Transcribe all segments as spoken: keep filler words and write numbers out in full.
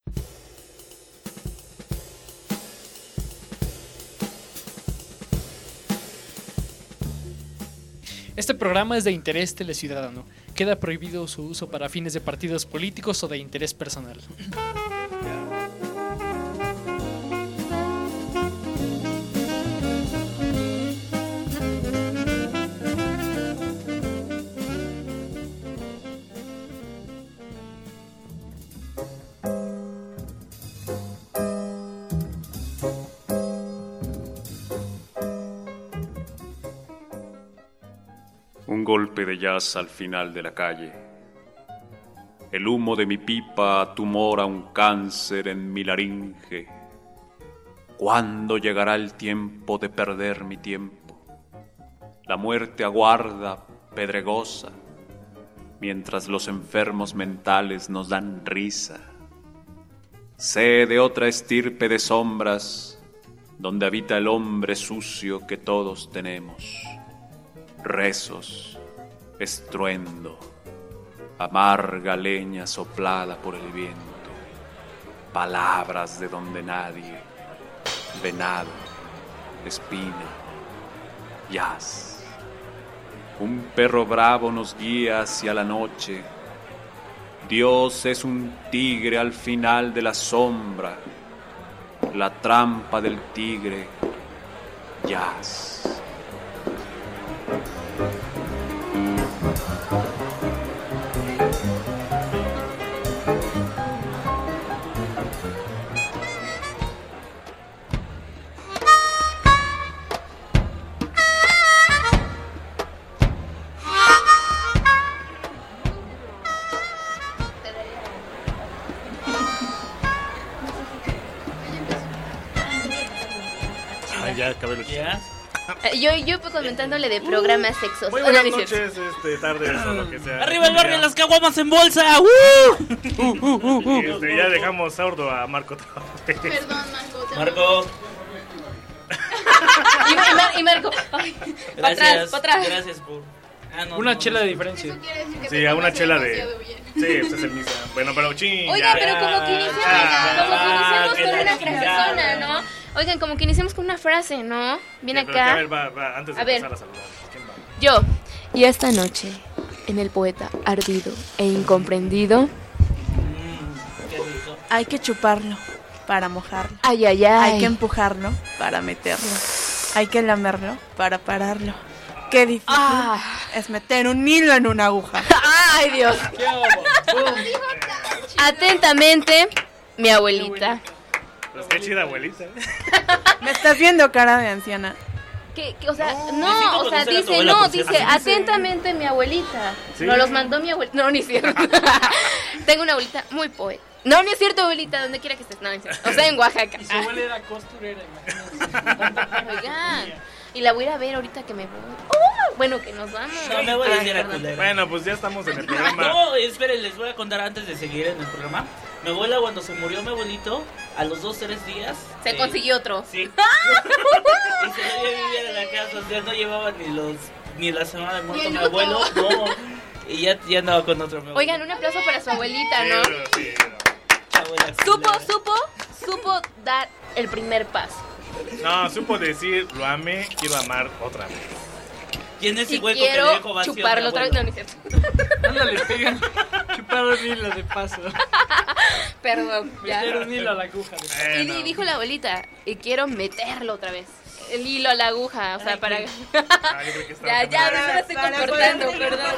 Este programa es de interés teleciudadano. Queda prohibido su uso para fines de partidos políticos o de interés personal. Un golpe de jazz al final de la calle. El humo de mi pipa tumora un cáncer en mi laringe. ¿Cuándo llegará el tiempo de perder mi tiempo? La muerte aguarda, pedregosa, mientras los enfermos mentales nos dan risa. Sé de otra estirpe de sombras, donde habita el hombre sucio que todos tenemos. Rezos, estruendo, amarga leña soplada por el viento, palabras de donde nadie, venado, espina, jazz. Un perro bravo nos guía hacia la noche. Dios es un tigre al final de la sombra, la trampa del tigre, jazz. Ya, cabello. ¿Ya? Yo, yo comentándole de programas sexos. Muy buenas noches, este, tardes o lo que sea. ¡Arriba el barrio, las caguamas en bolsa! ¡Uh! Uh, uh, uh, uh, este, ya dejamos sordo a Marco otra vez. Perdón, Marco. Marco. y, Mar, y Marco. Para atrás, para atrás. Gracias por... Ah, no, una no, chela no. de diferencia. Sí, a una chela de... Sí, este es el mismo. Bueno, pero ching. Oigan, pero como que iniciamos, ah, como que iniciamos ah, con una frasezona, ¿no? Oigan, como que iniciamos con una frase, ¿no? Viene sí, acá. A ver, va, va, antes de a empezar ver. a saludar. ¿Quién va? Yo. Y esta noche, en el poeta ardido e incomprendido, hay que chuparlo para mojarlo. Ay, ay, ay. Hay que empujarlo para meterlo. Hay que lamerlo para pararlo. Qué difícil ah. es meter un hilo en una aguja. ¡Ay, Dios! ¡Qué bobo! Atentamente, mi abuelita. Pues qué chida abuelita. Me estás viendo cara de anciana. ¿Qué, qué, o sea, no, no o sea, dice, no, dice, atentamente mi abuelita. ¿Sí? Nos los mandó mi abuelita. No, ni es cierto. Tengo una abuelita muy poeta. No, ni es cierto, abuelita, donde quiera que estés. No, ni es cierto. O sea, en Oaxaca. Y su abuela era costurera, imagínate. Oigan. Y la voy a ir a ver ahorita que me voy. Oh, bueno, que nos vamos. No, me voy a decir a culera. Bueno, pues ya estamos en el programa. No, esperen, les voy a contar antes de seguir en el programa. Mi abuela, cuando se murió mi abuelito, a los dos, tres días... Se eh, consiguió otro. Sí. Y se lo iba a vivir en la casa, o sea, no llevaba ni los ni la semana de muerto mi abuelo. No, y ya, ya andaba con otro. Oigan, un aplauso para su abuelita, ¿no? Sí, sí, no. Abuela, supo, supo, supo dar el primer paso. No, supo decir, lo amé, quiero amar otra vez. ¿Quién es y ese hueco quiero que dejo vacío? Chuparlo otra vez, no, ni cierto. Ándale, pega. Chupar un hilo de paso. Perdón, ya. Meter un hilo a la aguja. Eh, y no. dijo la abuelita, y quiero meterlo otra vez. El hilo a la aguja, o sea, para... Ah, yo creo que ya, ya, para, me estoy comportando, perdón.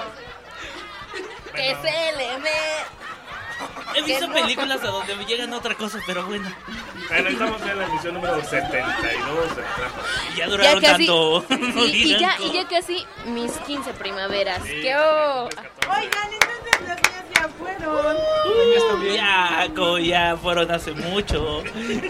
Que bueno. se le me... He visto no. películas a donde me llegan otra cosa, pero bueno. Bueno, estamos en la emisión número setenta y dos de la trampa. Ya duraron ya casi, tanto. Sí, y, ya, y ya casi mis quince primaveras. Sí, ¡Qué oh! Oigan, entonces los días ya fueron. Uh, ya, co, ya fueron hace mucho.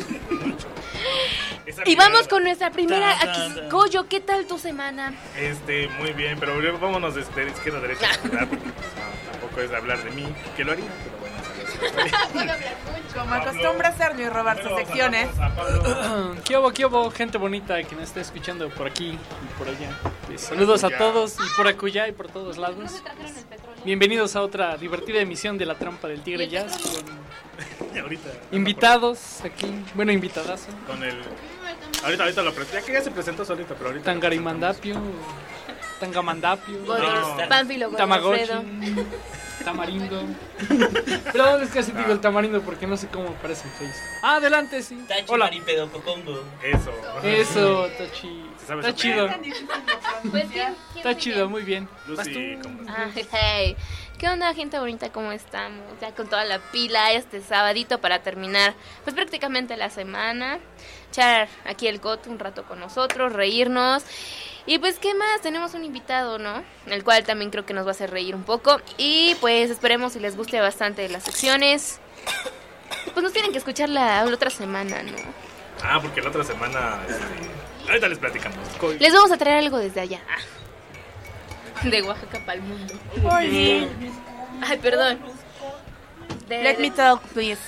Y vamos con nuestra primera. Aquí, Goyo, ¿qué tal tu semana? Este, muy bien, pero vámonos de izquierda a derecha, ¿verdad? Porque pues, no, tampoco es de hablar de mí, que lo haría, pero bueno. Como acostumbra hacerlo y robar sus secciones. ¿Qué hubo, qué hubo, gente bonita que nos está escuchando por aquí y por allá? Pues, saludos a todos y por acullá y por todos lados. Bienvenidos a otra divertida emisión de La Trampa del Tigre Jazz con ahorita. Invitados aquí. Bueno, invitadazo. Con el... Ahorita, ahorita lo presento. Ya que ya se presentó solito, pero ahorita... Tangarimandapio. Tangamandapio. No. Pánfilo, Tamagotchi. Alfredo. Tamarindo. Pero es que así digo el tamarindo porque no sé cómo aparece en Facebook. Ah, adelante, sí. Tachi Hola. Maripedo Cocongo. Eso. Eso, está chido. Se sabe Está eso. chido. Pues, ¿quién- quién Está sigue? chido, muy bien. Vas Lucy, tú. ¿cómo Ah, hey. ¿Qué onda, gente bonita? ¿Cómo estamos? Ya con toda la pila este sabadito para terminar pues prácticamente la semana. Echar aquí el coto un rato con nosotros, reírnos. Y pues, ¿qué más? Tenemos un invitado, ¿no? El cual también creo que nos va a hacer reír un poco. Y pues esperemos si les guste bastante las secciones. Y pues nos tienen que escuchar la, la otra semana, ¿no? Ah, porque la otra semana... Este... Ahorita les platicamos. Les vamos a traer algo desde allá. De Oaxaca para el mundo. Ay, perdón. De- Let me talk, please.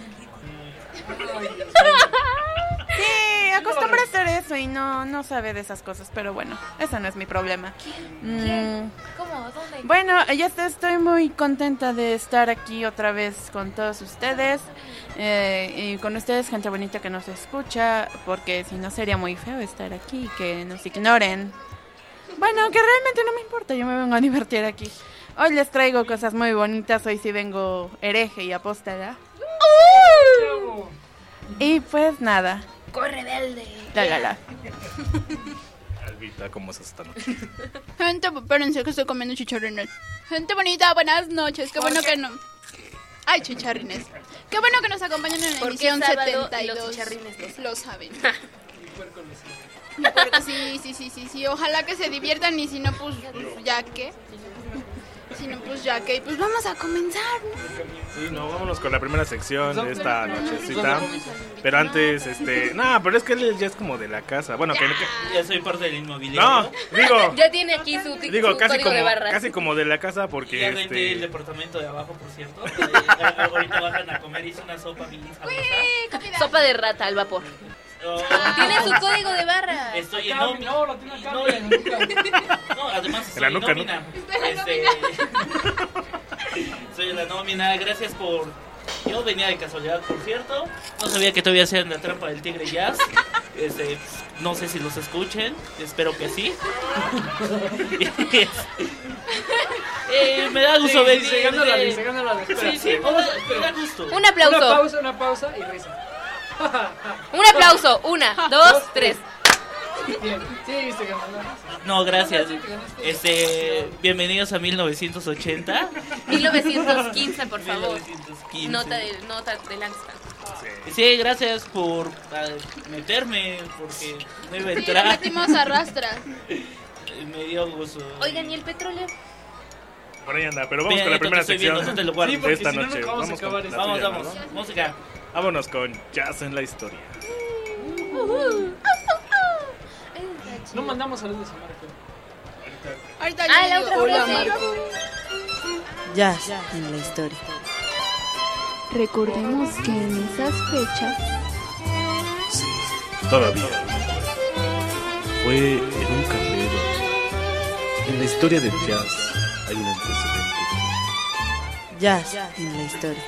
Sí, acostumbra a hacer eso y no, no sabe de esas cosas, pero bueno, eso no es mi problema. ¿Quién? Mm, ¿Cómo? ¿Dónde? Bueno, ya est- estoy muy contenta de estar aquí otra vez con todos ustedes eh, y con ustedes, gente bonita que nos escucha, porque si no sería muy feo estar aquí y que nos ignoren. Bueno, que realmente no me importa, yo me vengo a divertir aquí. Hoy les traigo cosas muy bonitas, hoy sí vengo hereje y apóstata. Y pues nada, ¡Corre, rebelde! lágala. Albita, ¿cómo estás esta noche? Gente, espérense que estoy comiendo chicharrines. Gente bonita, buenas noches. Qué bueno que no... Ay, chicharrines. Qué bueno que nos acompañan en la ¿Por qué emisión sábado setenta y y los dos. chicharrines lo saben? Lo saben. Mi puerco, sí, sí, sí, sí, sí. Ojalá que se diviertan y si no, pues, pues ya que. Si no, pues ya que. Pues vamos a comenzar, ¿no? Sí, no, vámonos con la primera sección de esta nochecita. Pero antes, este... No, pero es que él ya es como de la casa. Bueno, que... que- Ya soy parte del inmobiliario. No, digo... Ya tiene aquí su, tic- Digo, su casi código como, de barras. casi como de la casa Y porque ya renté el este... departamento de abajo, por cierto. Eh, ahorita bajan a comer, hice una sopa bien sabrosa. Sopa de rata al vapor. Oh, Tiene su código de barras. Estoy en Acá, nómina. no, lo tiene acá, No, mira, en la nuca. no, además En la estoy en nuca, nómina. Este, soy en la nómina, gracias por... Yo venía de casualidad, por cierto. No sabía que todavía hacían la trampa del Tigre Jazz. Este, no sé si los escuchen, espero que sí. eh, me da gusto Sí, venir. sí, se gana la eh, ley, se gana la ley. Espera, Sí, sí, espera. me da, me da gusto. Un aplauso. Una pausa, una pausa y risa. Un aplauso. Una, dos, tres. Bien. Sí, viste ganando. No, gracias. Este, bienvenidos a mil novecientos ochenta. mil novecientos quince, por favor. mil novecientos quince. Nota de, nota de Langston. Sí, gracias por ah, meterme, porque no iba a Sí, le entrar. metimos a rastras. Me dio gusto. Oigan, ¿y el petróleo? Por ahí anda, pero vamos Mira, con la ya te primera estoy viendo, sección no te lo guardo. Sí, de porque esta si no, noche. nunca vamos a Vamos con acabar la esto. Vamos, tuya, vamos, ¿no? música. Vámonos con Jazz en la historia. No mandamos saludos a Marco. Ahorita Ah, le la digo, otra hola, frase. Marco. Jazz en la historia. Recordemos que en esas fechas Todavía. Fue en un carrero. En la historia del jazz hay un antecedente. Jazz en la historia.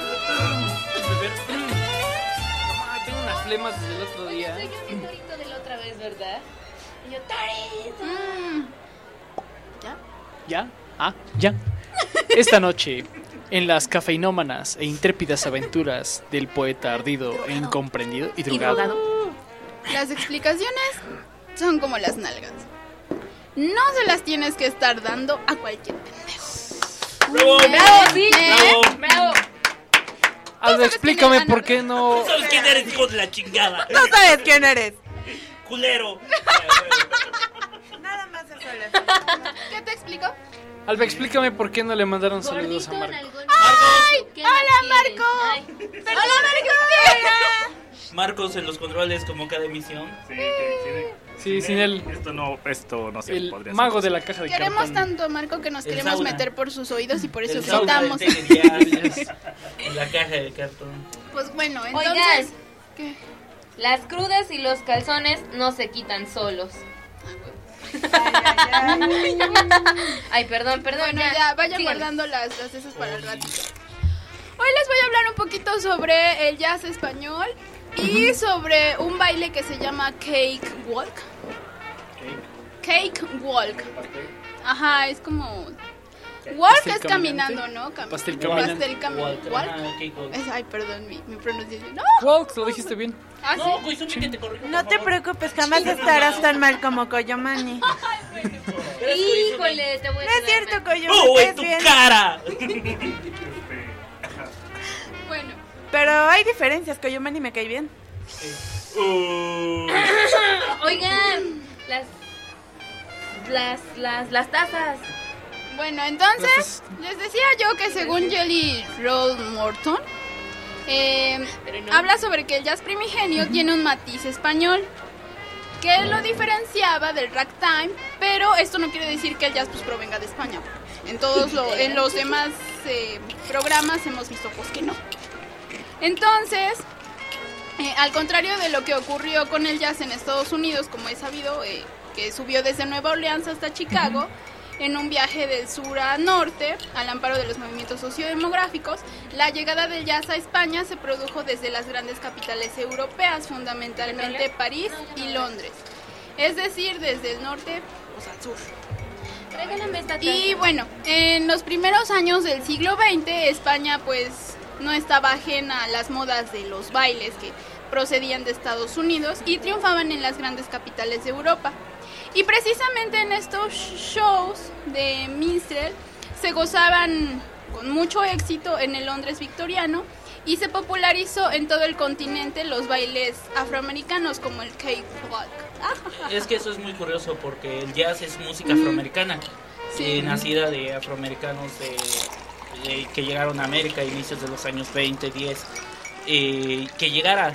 Mamá, tengo unas flemas desde el otro día. Soy yo mi torito de la otra vez, ¿verdad? Y yo, torito. Mm, ¿Ya? Ah, ya. Esta noche, en las cafeinómanas e intrépidas aventuras del poeta ardido e incomprendido y Y drogado. drogado. Las explicaciones son como las nalgas. No se las tienes que estar dando a cualquier pendejo. ¡Bravo! ¡Bravo, sí! ¡Bravo! ¡Bravo! Aldo, sabes explícame quién es por qué no... ¿Sabes quién eres, hijo de la chingada? No sabes quién eres. Culero. Nada más eso les ¿Qué te explico? Alba, explícame por qué no le mandaron saludos a Gordito, Marco. nalgón. ¡Ay! ¿Qué ¡Hola, más quieres? Marco! Ay. ¡Hola, Marco! Marcos en los controles como cada emisión. Sí, que Sí, sin él. Esto no, esto no se El podría mago hacer. de la caja de Queremos cartón. tanto a Marco que nos El queremos sauna. meter por sus oídos y por eso El sauna del gritamos. Tigre Jazz en la caja de cartón. Pues bueno, entonces... Oigan, ¿Qué? las crudas y los calzones no se quitan solos. Ay, perdón, perdón. Bueno, ya, vayan Síganle. guardando las, las esas para el ratito. Oigan, hoy les voy a hablar un poquito sobre el jazz español y sobre un baile que se llama Cake Walk. Cake Walk. Ajá, es como... Walk Pastel es caminando, ¿no? Cam Pastel caminante. Pastel caminante. Walk. Ajá, cake walk. Es, ay, perdón, mi, mi pronunciación. No. Walk, lo dijiste bien. ¿Ah, sí? No, Koizumi, que te corrijo, No por te favor. preocupes, jamás estarás tan mal como Koyomani. Híjole, te voy a No es quedar cierto, mal. Koyomani. ¡Oh, en es tu bien. cara! Bueno. Pero hay diferencias, Koyomani me cae bien. Oigan, las, las, las, las tazas. Bueno, entonces, les decía yo que según Jelly Roll Morton, eh, no. habla sobre que el jazz primigenio tiene un matiz español que lo diferenciaba del ragtime, pero esto no quiere decir que el jazz pues provenga de España. En todos lo, en los demás eh, programas hemos visto pues que no. Entonces, eh, al contrario de lo que ocurrió con el jazz en Estados Unidos, como he sabido, eh, que subió desde Nueva Orleans hasta Chicago, en un viaje del sur a norte, al amparo de los movimientos sociodemográficos, la llegada del jazz a España se produjo desde las grandes capitales europeas, fundamentalmente París y Londres. Es decir, desde el norte pues, al sur. Tráiganme esta taza. Y bueno, en los primeros años del siglo veinte, España pues no estaba ajena a las modas de los bailes que procedían de Estados Unidos y triunfaban en las grandes capitales de Europa. Y precisamente en estos shows de minstrel se gozaban con mucho éxito en el Londres victoriano y se popularizó en todo el continente los bailes afroamericanos como el cake walk. Es que eso es muy curioso porque el jazz es música afroamericana, Sí. eh, nacida de afroamericanos de, de- que llegaron a América a inicios de los años veinte, diez. Eh, que llegara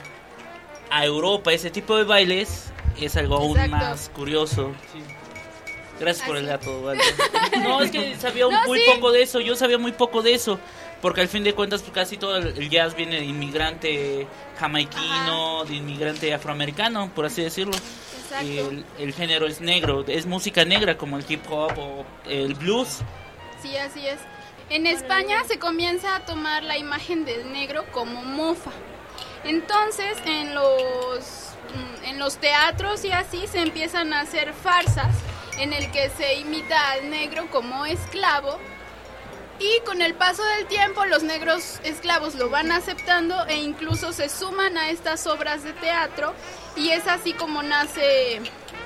a Europa ese tipo de bailes es algo aún Exacto. más curioso. Gracias por el Así. dato, Vale. No, es que sabía No, muy sí. poco de eso, yo sabía muy poco de eso. Porque al fin de cuentas pues, casi todo el el jazz viene de inmigrante jamaiquino, de inmigrante afroamericano, por así decirlo. Exacto. El, el género es negro, es música negra como el hip hop o el blues. Sí, así es. En España se comienza a tomar la imagen del negro como mofa. Entonces, en los mm, en los teatros y así se empiezan a hacer farsas en el que se imita al negro como esclavo. Y con el paso del tiempo los negros esclavos lo van aceptando e incluso se suman a estas obras de teatro y es así como nace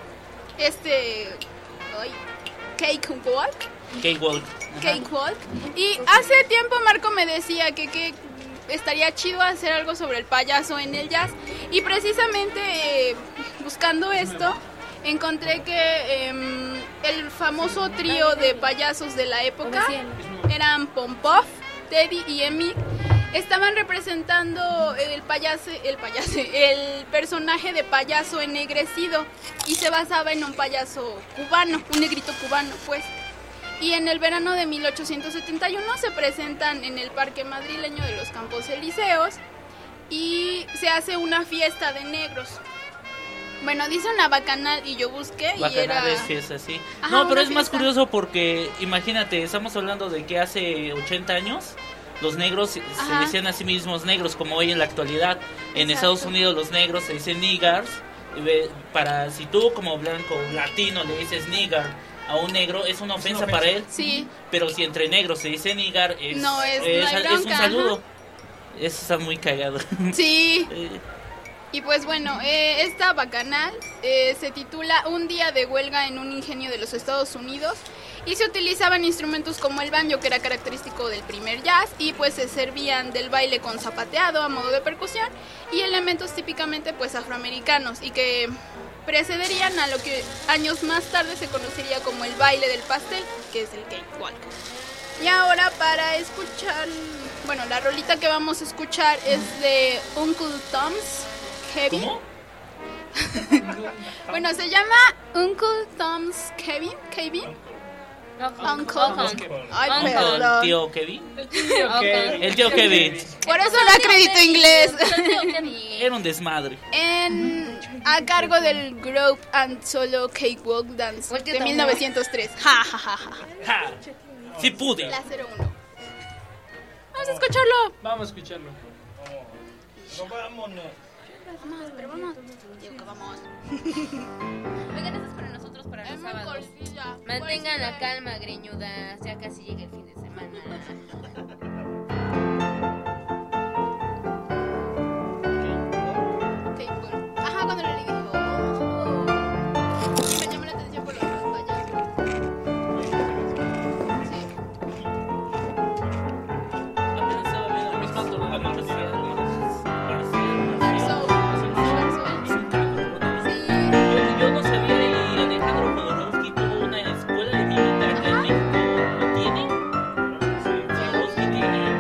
este ay, Cake Walk. Cakewalk. Ajá. Cakewalk. Y hace tiempo Marco me decía que, que estaría chido hacer algo sobre el payaso en el jazz. Y precisamente eh, buscando esto, encontré que eh, el famoso trío de payasos de la época eran Pompov, Teddy y Emil. Estaban representando el payaso, el payaso, el personaje de payaso ennegrecido y se basaba en un payaso cubano, un negrito cubano, pues. Y en el verano de mil ochocientos setenta y uno se presentan en el Parque Madrileño de los Campos Elíseos y se hace una fiesta de negros. Bueno, dice una bacanal y yo busqué y Bacanal era... es fiesta, sí. Ajá, No, pero una es más fiesta. curioso porque, imagínate, estamos hablando de que hace ochenta años los negros se- se Ajá. decían a sí mismos negros, como hoy en la actualidad. En Exacto. Estados Unidos los negros se dicen niggers. y ve- Para si tú como blanco latino le dices nigger a un negro, es una ofensa, para él. Sí, Pero si entre negros se dice nigger, es, No, es- no es, hay es un bronca, saludo. ajá. Eso está muy cagado. sí. Eh, Y pues bueno, eh, esta bacanal eh, se titula Un día de huelga en un ingenio de los Estados Unidos y se utilizaban instrumentos como el banjo, que era característico del primer jazz, y pues se servían del baile con zapateado a modo de percusión y elementos típicamente pues afroamericanos y que precederían a lo que años más tarde se conocería como el baile del pastel, que es el cakewalk. Y ahora para escuchar, bueno, la rolita que vamos a escuchar es de Uncle Tom's Kevin. ¿Cómo? Bueno, se llama Uncle Tom's Kevin. Kevin. Uncle. Ay, ¿El perdón. tío Kevin? Okay. El tío Kevin. Por eso no acredito inglés. Era un desmadre. En, a cargo del Group and Solo Cakewalk Dance Oye, de también. mil novecientos tres. Ja, ja, ja, ja. ¡Ja! Sí pude. La cero uno. Vamos a escucharlo. Vamos a escucharlo. No, vámonos. Vamos, pero vamos. Digo que vamos. Oigan, eso es para nosotros para los Es muy sábados. cortilla. Mantengan la calma, greñudas. Ya casi llega el fin de semana. Ok, bueno. Ajá, cuando le dije, oh. Me llamó la atención por los payasos. Sí. Apenas estaba viendo el mismo torneo de marcial, marcial, Marzo. Yo, yo no sabía y Alejandro Jodorowsky tuvo una escuela de militar que en México no tiene. Jodorowsky tiene.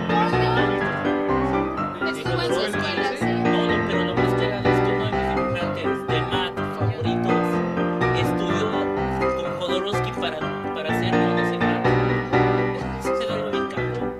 Estuvo en su escuela, sí. No, no, pero lo más cagado es que uno de mis dibujantes de math favoritos estudió con Jodorowsky para, para hacer monos en math. Eso se lo bien cabrón.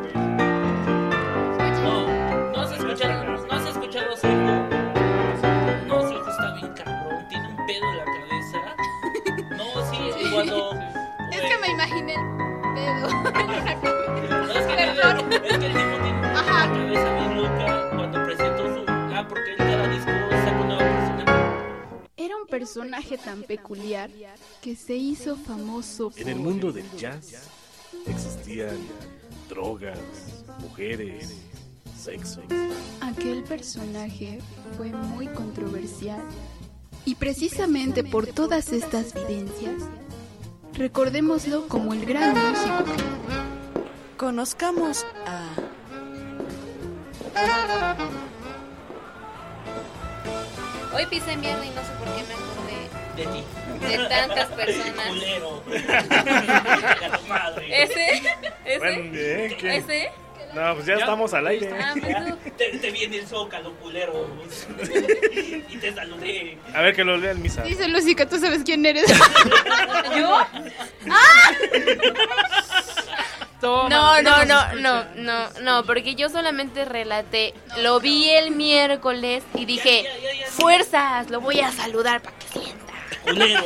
No, no has escuchado, no has escuchado a su hijo. No, su hijo está bien cabrón, tiene un pedo en la cabeza. No, sí, cuando... Es que me imaginé el pedo en una No, es que, Perdón. tiene- es que el tipo tiene una Ajá. cabeza bien loca cuando presentó su... Ah, porque él cada disco saca una nueva persona. Era un personaje tan peculiar que se hizo famoso En el por- mundo del jazz existían drogas, mujeres, sexo. Aquel personaje fue muy controversial. Y precisamente por todas estas vivencias, recordémoslo como el gran músico. Conozcamos a... Hoy pisé mierda y no sé por qué me acordé De ti. de tantas personas. Culero. A tu madre. ¿Ese? ¿Ese? Bueno, ¿eh? ¿Qué? ¿Ese? No, pues ya, estamos al aire. Ah, pues tú. Te, te viene el zócalo, culero. Y te saludé. A ver que lo lea el misa. Dice Lucy que tú sabes quién eres. ¿Yo? Toma, No, no, nos no, escucha. no, no, no, porque yo solamente relaté, lo vi el miércoles y dije, fuerzas, lo voy a saludar para que sienta. Culero.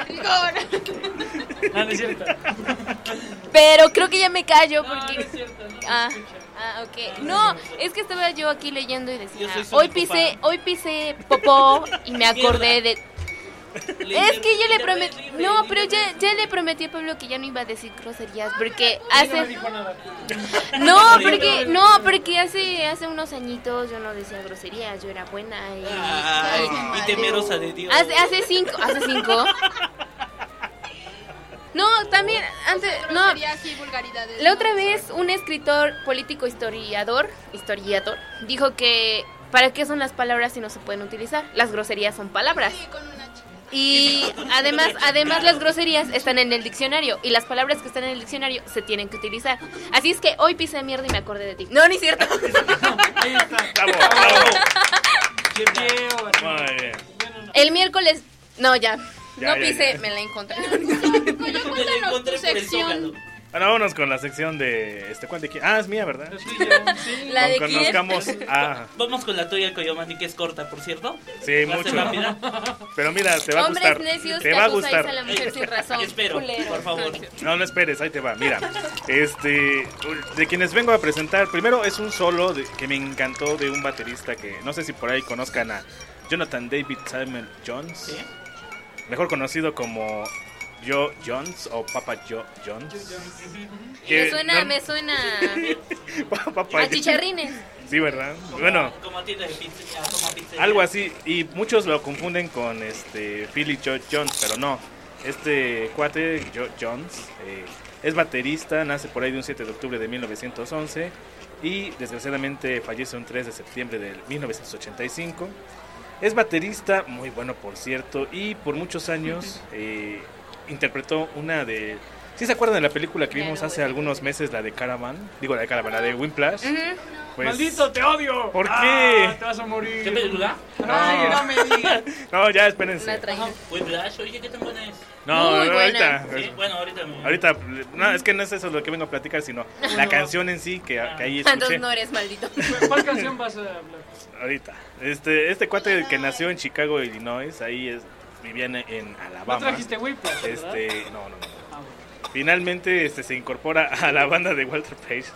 No, no es cierto. Pero creo que ya me callo No, no porque... es cierto. No se Ah, escucha. ah, ok. No, es que estaba yo aquí leyendo y decía, Yo soy su hoy papá. pisé, hoy pisé popó y me acordé de... Es que yo le prometí, no, pero ya, ya le prometí a Pablo que ya no iba a decir groserías porque Sí, no me hace... dijo nada. No, porque, no, porque hace, hace unos añitos yo no decía groserías, yo era buena y... Ay, y temerosa de Dios. Hace, hace cinco, hace cinco. No, también, antes, no, Groserías y vulgaridades. la otra vez un escritor político historiador, historiador, dijo que ¿para qué son las palabras si no se pueden utilizar? Las groserías son palabras. Sí, con una chica. Y además, además las groserías están en el diccionario y las palabras que están en el diccionario se tienen que utilizar. Así es que hoy pisé mierda y me acordé de ti. No, ni cierto. Ahí está. Bravo, bravo. Qué feo, así. Muy bien. El miércoles, no, ya. Ya, no ya, pisé, ya. me la encontré. Me la Cuéntanos encontré tu por el sección. zócalo. Bueno, vámonos con la sección de... este ¿cuál de quién? Ah, es mía, ¿verdad? Sí, ya, sí. La de Con- quién. Conozcamos a... Vamos con la tuya de Coyomani, que es corta, por cierto. Sí, Va a ser mucho. rápida. Pero mira, te va a Hombres gustar. necios Te que va a acusáis gustar. a la mujer sin razón. Espero, Culero. por favor. No, no esperes, ahí te va. Mira, este, de quienes vengo a presentar, primero es un solo de- que me encantó de un baterista que no sé si por ahí conozcan a Jonathan David Simon Jones, ¿Sí? mejor conocido como Joe Jones o Papa Joe Jones. Me Que suena, no- me suena Papa a chicharrines. Sí, ¿verdad? Bueno, Como a tienda de pizza, a toma pizza. algo así, y muchos lo confunden con este Philly Joe Jones, pero no. Este cuate, Joe Jones, eh, es baterista, nace por ahí de un siete de octubre de mil novecientos once y desgraciadamente fallece un tres de septiembre de mil novecientos ochenta y cinco. Es baterista, muy bueno por cierto, y por muchos años eh, interpretó una de... ¿Sí se acuerdan de la película que vimos hace algunos meses, la de Caravan? Digo, la de Caravan, la de Whiplash. Pues, ¡Maldito, te odio! ¿Por qué? Ah, te vas a morir. ¿Qué película? Ay, no me digas. No, ya, espérense. Una traída. Whiplash, oye, ¿qué tan buena es? No, Muy no, buena. ahorita. Sí, bueno, ahorita me... Ahorita, no, es que no es eso lo que vengo a platicar, sino la canción en sí que, que ahí escuché. Entonces no eres maldito. ¿Cuál canción vas a hablar? Ahorita. Este, este cuate que nació en Chicago, Illinois, ahí es, vivía en, en ¿No Alabama. trajiste Whiplash, verdad? Este, no, no, no. Ah, bueno. Finalmente este, se incorpora a la banda de Walter Page.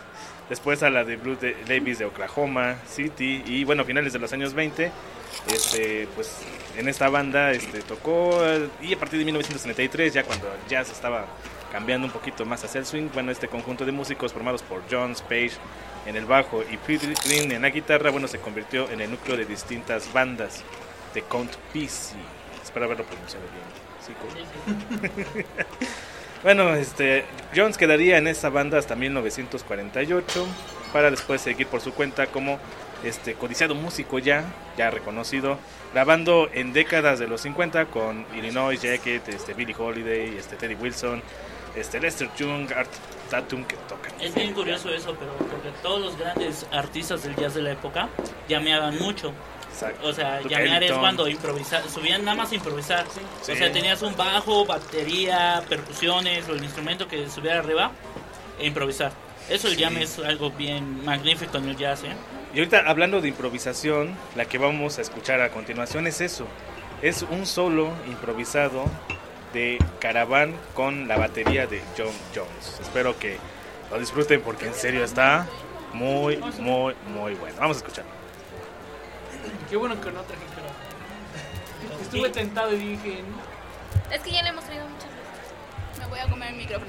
Después a la de Blues de Davis de Oklahoma City. Y bueno, a finales de los años veinte, este, pues en esta banda este, tocó. Y a partir de mil novecientos setenta y tres, ya cuando el jazz estaba cambiando un poquito más hacia el swing, bueno, este conjunto de músicos formados por Jones, Page en el bajo y Pete Green en la guitarra, bueno, se convirtió en el núcleo de distintas bandas de Count Basie. Espero haberlo pronunciado bien. ¿Sí? Sí, sí. Bueno, este, Jones quedaría en esa banda hasta mil novecientos cuarenta y ocho, para después seguir por su cuenta como este codiciado músico ya, ya reconocido, grabando en décadas de los cincuenta con Illinois Jacket, este, Billie Holiday, este, Teddy Wilson, este, Lester Young, Art Tatum, que tocan. Es bien curioso eso, pero porque todos los grandes artistas del jazz de la época llameaban mucho. Exacto. O sea, Duke llamear Ellington. es cuando improvisar, subían nada más a improvisar. Sí. O sea, tenías un bajo, batería, percusiones o el instrumento que subiera arriba e improvisar. Eso el jam es algo bien magnífico en el jazz, ¿eh? Y ahorita hablando de improvisación, la que vamos a escuchar a continuación es eso. Es un solo improvisado de Caravan con la batería de John Jones. Espero que lo disfruten porque en serio está muy, muy, muy bueno. Vamos a escucharlo. Qué bueno que no traje Caravan. Estuve tentado y dije, no. Es que ya le hemos traído muchas veces. Me voy a comer el micrófono.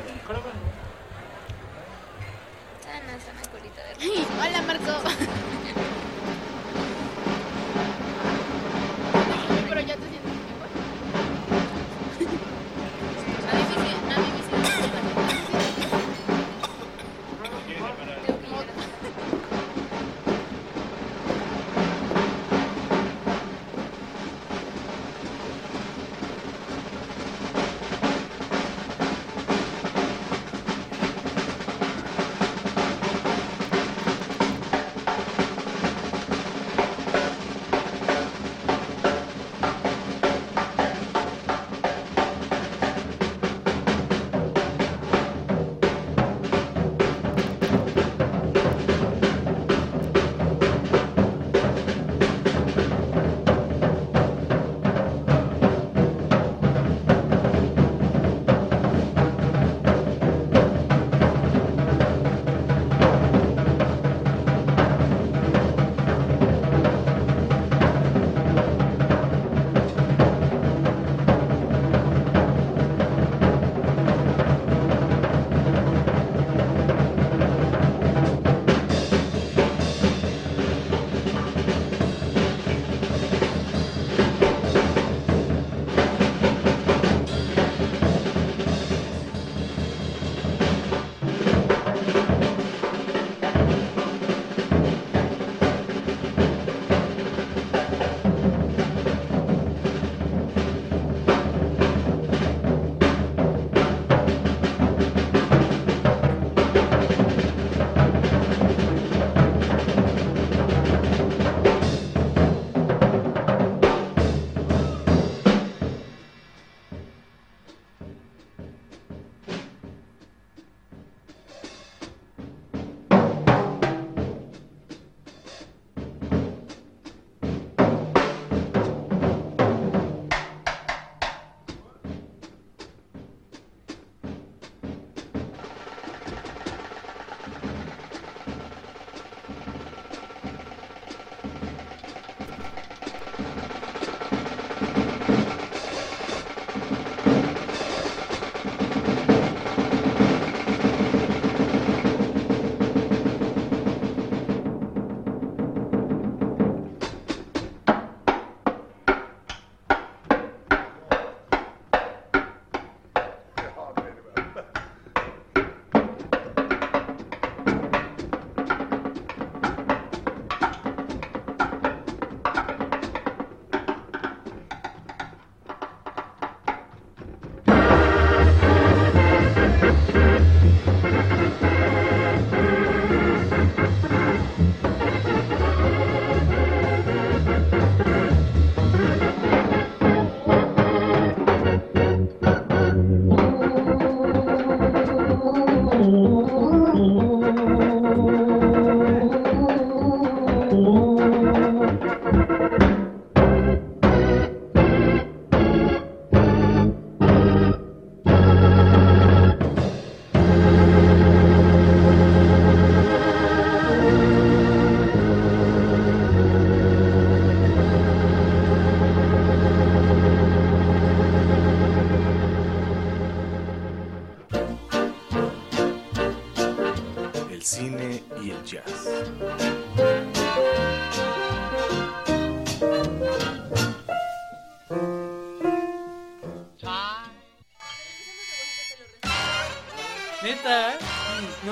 Sana, sana colita de Hola, Marco. Pero ya te sientes mejor. A mí me hicieron, a mí me hicieron. Thank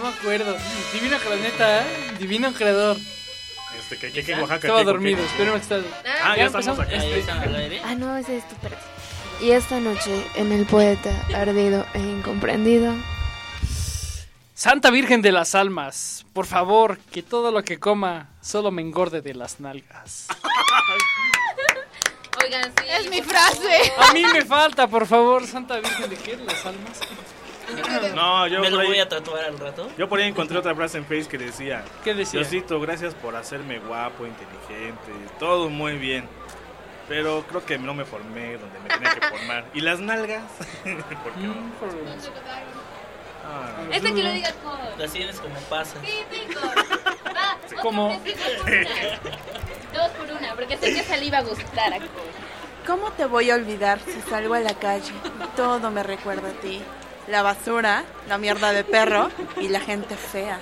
me acuerdo. Divino Planeta, ¿eh? Divino Creador. Este, que, que, que en Oaxaca. Estaba ¿qué, dormido, qué? espero que está. Ah, ya estamos acá. Ah, no, ese es tu espérate. Y esta noche, en el poeta ardido e incomprendido. Santa Virgen de las Almas, por favor, que todo lo que coma solo me engorde de las nalgas. Oigan, sí. Es mi frase. A mí me falta, por favor, Santa Virgen de qué, de las Almas. No, yo me lo por ahí, voy a tatuar al rato. Yo por ahí encontré otra frase en Face que decía: ¿Qué decía? Diosito, gracias por hacerme guapo, inteligente, todo muy bien. Pero creo que no me formé donde me tenía que formar. ¿Y las nalgas? ¿Por qué no? Ah. Este que lo digas por... Las tienes como pasas. Sí, pico. Va, sí. Como... Dos por una, porque sé que esa le iba a gustar a Cole. ¿Cómo te voy a olvidar si salgo a la calle? Todo me recuerda a ti. La basura, la mierda de perro y la gente fea.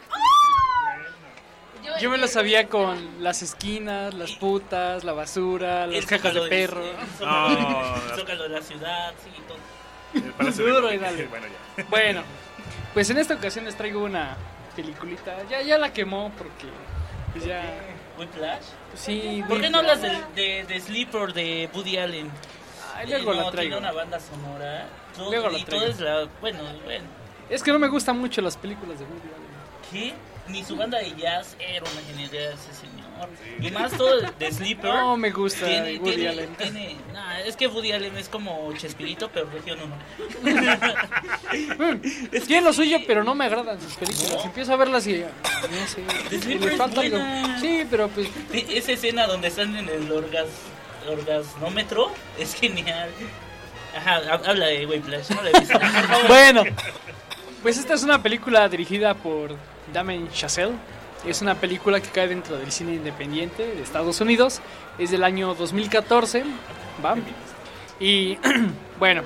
Yo me lo sabía con las esquinas, las putas, la basura, las cajas de perro. El zócalo de la ciudad, sí, todo. Duro y dale. Bueno, ya. Bueno, pues en esta ocasión les traigo una peliculita. Ya, ya la quemó porque pues ya... ¿Whiplash? Sí. ¿Por qué no hablas de, de, de Sleeper de Woody Allen? Ay, luego eh, no, la traigo. Tiene una banda sonora. Todo, luego la y traigo. todo es la... Bueno, bueno. Es que no me gustan mucho las películas de Woody Allen. ¿Qué? Ni su banda de jazz era una genialidad ese señor. Y más todo de Sleeper. No me gusta tiene, Woody tiene, Allen. Tiene, nah, es que Woody Allen es como Chespirito, pero región uno. Es tiene lo suyo, pero no me agradan sus películas. ¿No? Empiezo a verlas y... No sé, le falta algo. Sí, pero pues... Esa escena donde están en el orgas, orgasnómetro es genial. Ajá, habla de Whiplash, no la he visto. Bueno, pues esta es una película dirigida por Damien Chazelle. Es una película que cae dentro del cine independiente de Estados Unidos. Es del año dos mil catorce, ¿va? Y bueno,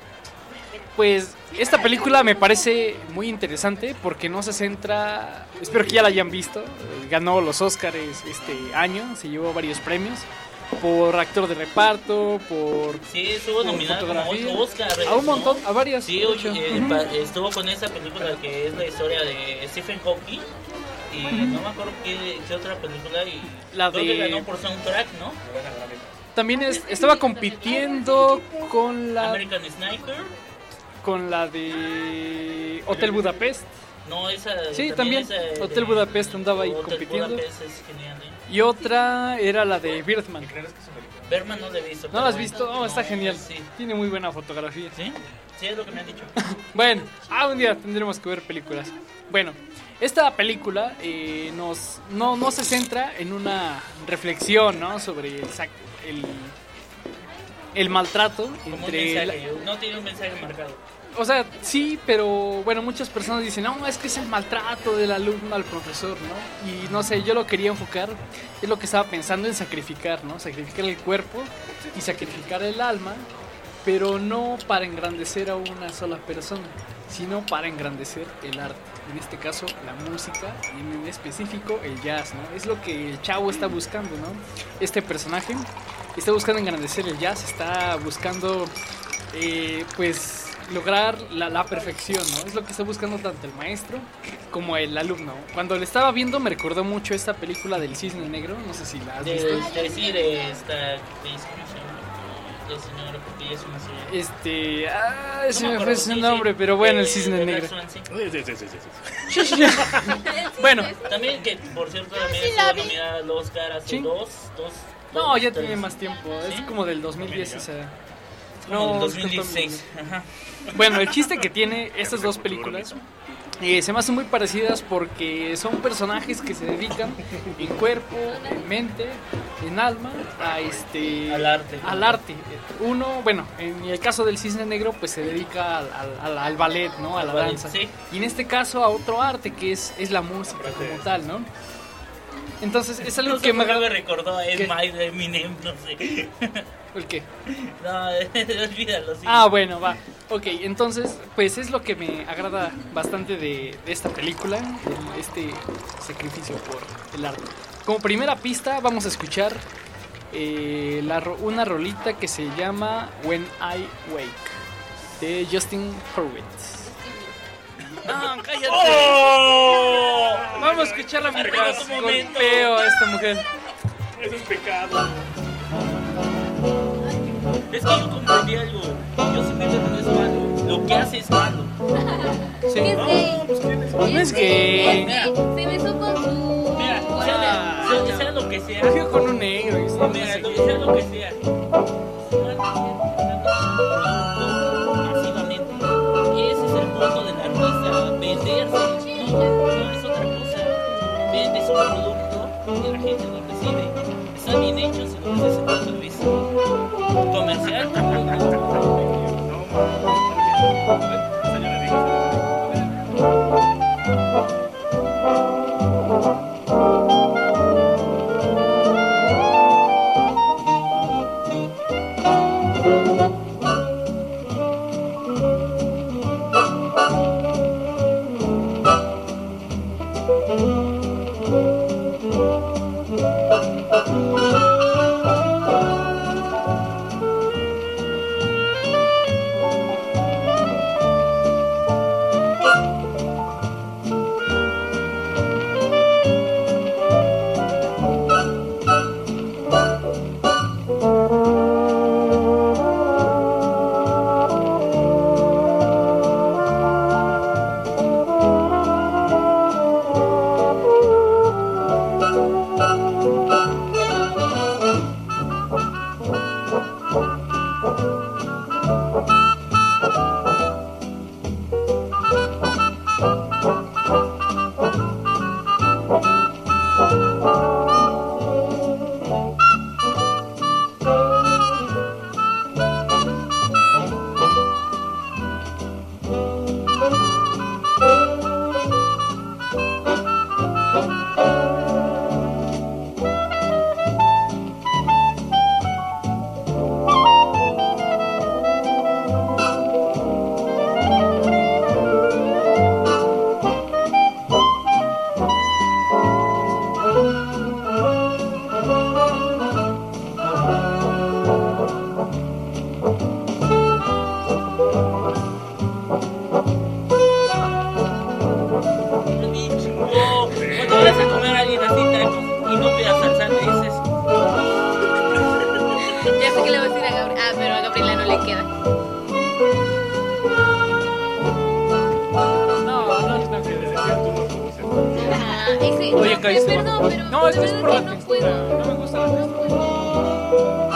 pues esta película me parece muy interesante porque no se centra... Espero que ya la hayan visto. Ganó los Oscars este año, se llevó varios premios. Por actor de reparto, por... Sí, estuvo nominado como Oscar. A un montón, a varias. Sí, oye, eh, estuvo con esa película que es la historia de Stephen Hawking. Y uh-huh. no me acuerdo qué, qué otra película. Y la creo de... que ganó por soundtrack, ¿no? También es, estaba compitiendo con la... American Sniper. Con la de Hotel Budapest. No, esa... Sí, también, también esa Hotel de... Budapest andaba ahí Hotel compitiendo. Budapest es genial, ¿eh? Y otra era la de Birdman. Birdman no la he visto. ¿No la has visto? Oh, está no, genial. Sí. Tiene muy buena fotografía. ¿Sí? Sí, es lo que me han dicho. Bueno, ah, un día tendremos que ver películas. Bueno, esta película eh, nos, no, no se centra en una reflexión, ¿no? Sobre el, el, el maltrato Como entre... un mensaje, la... no tiene un mensaje marcado. O sea, sí, pero bueno, muchas personas dicen, no, es que es el maltrato del alumno al profesor, ¿no? Y no sé, yo lo quería enfocar, es lo que estaba pensando en sacrificar, ¿no? Sacrificar el cuerpo y sacrificar el alma, pero no para engrandecer a una sola persona, sino para engrandecer el arte. En este caso, la música, y en específico el jazz, ¿no? Es lo que el chavo está buscando, ¿no? Este personaje está buscando engrandecer el jazz, está buscando, eh, pues... lograr la, la perfección, ¿no? Es lo que está buscando tanto el maestro como el alumno. Cuando le estaba viendo me recordó mucho esta película del Cisne Negro, no sé si la has visto. De, de, sí, de esta... ¿Cómo se llama? De señora, porque ella es una señora. Este... Ah, no se me fue su sí, nombre, sí. pero bueno, de, el Cisne Negro. Sí, sí, sí, sí, sí. Bueno. También que, por cierto, también sí estuvo nominada al Oscar hace ¿sí? dos, dos... No, dos, ya tres. tiene más tiempo, ¿sí? Es como del dos mil diez, o sea... No, del dos mil dieciséis. Ajá. Bueno, el chiste que tiene estas dos películas eh, se me hacen muy parecidas porque son personajes que se dedican en cuerpo, en mente, en alma a este al arte. Al arte. Uno, bueno, en el caso del Cisne Negro, pues se dedica al, al, al ballet, ¿no? A la ballet, danza. Sí. Y en este caso a otro arte que es, es la música como tal, ¿no? Entonces es algo no que me, me recordó a Smile de Eminem, no sé. ¿El qué? No, olvídalo, sí. Ah, bueno, va. Ok, entonces, pues es lo que me agrada bastante de, de esta película, de este sacrificio por el arte. Como primera pista vamos a escuchar eh, la, una rolita que se llama When I Wake, de Justin Hurwitz. No, cállate. ¡Oh! Vamos a escucharla mientras Un momento. golpeo a esta mujer. Eso es pecado. Es que yo comprendí algo. Yo simplemente no es malo. Lo que hace es malo. Sí. Es gay. No es gay. Mira, se besó con su... Mira, Ah, sea, sea, sea lo que sea. Cogió con un negro. Y no Mira, sé lo, qué. sea lo que sea. Masivamente. Ese es el punto del artista. Venderse. No, no es otra cosa. Vendes un producto y la gente lo recibe. Está bien hecho según desde ese punto de vista. Comercial, Oye, caíste. Perdón, pero No, es que de es verdad por la que no textura. puedo. No me gusta la textura.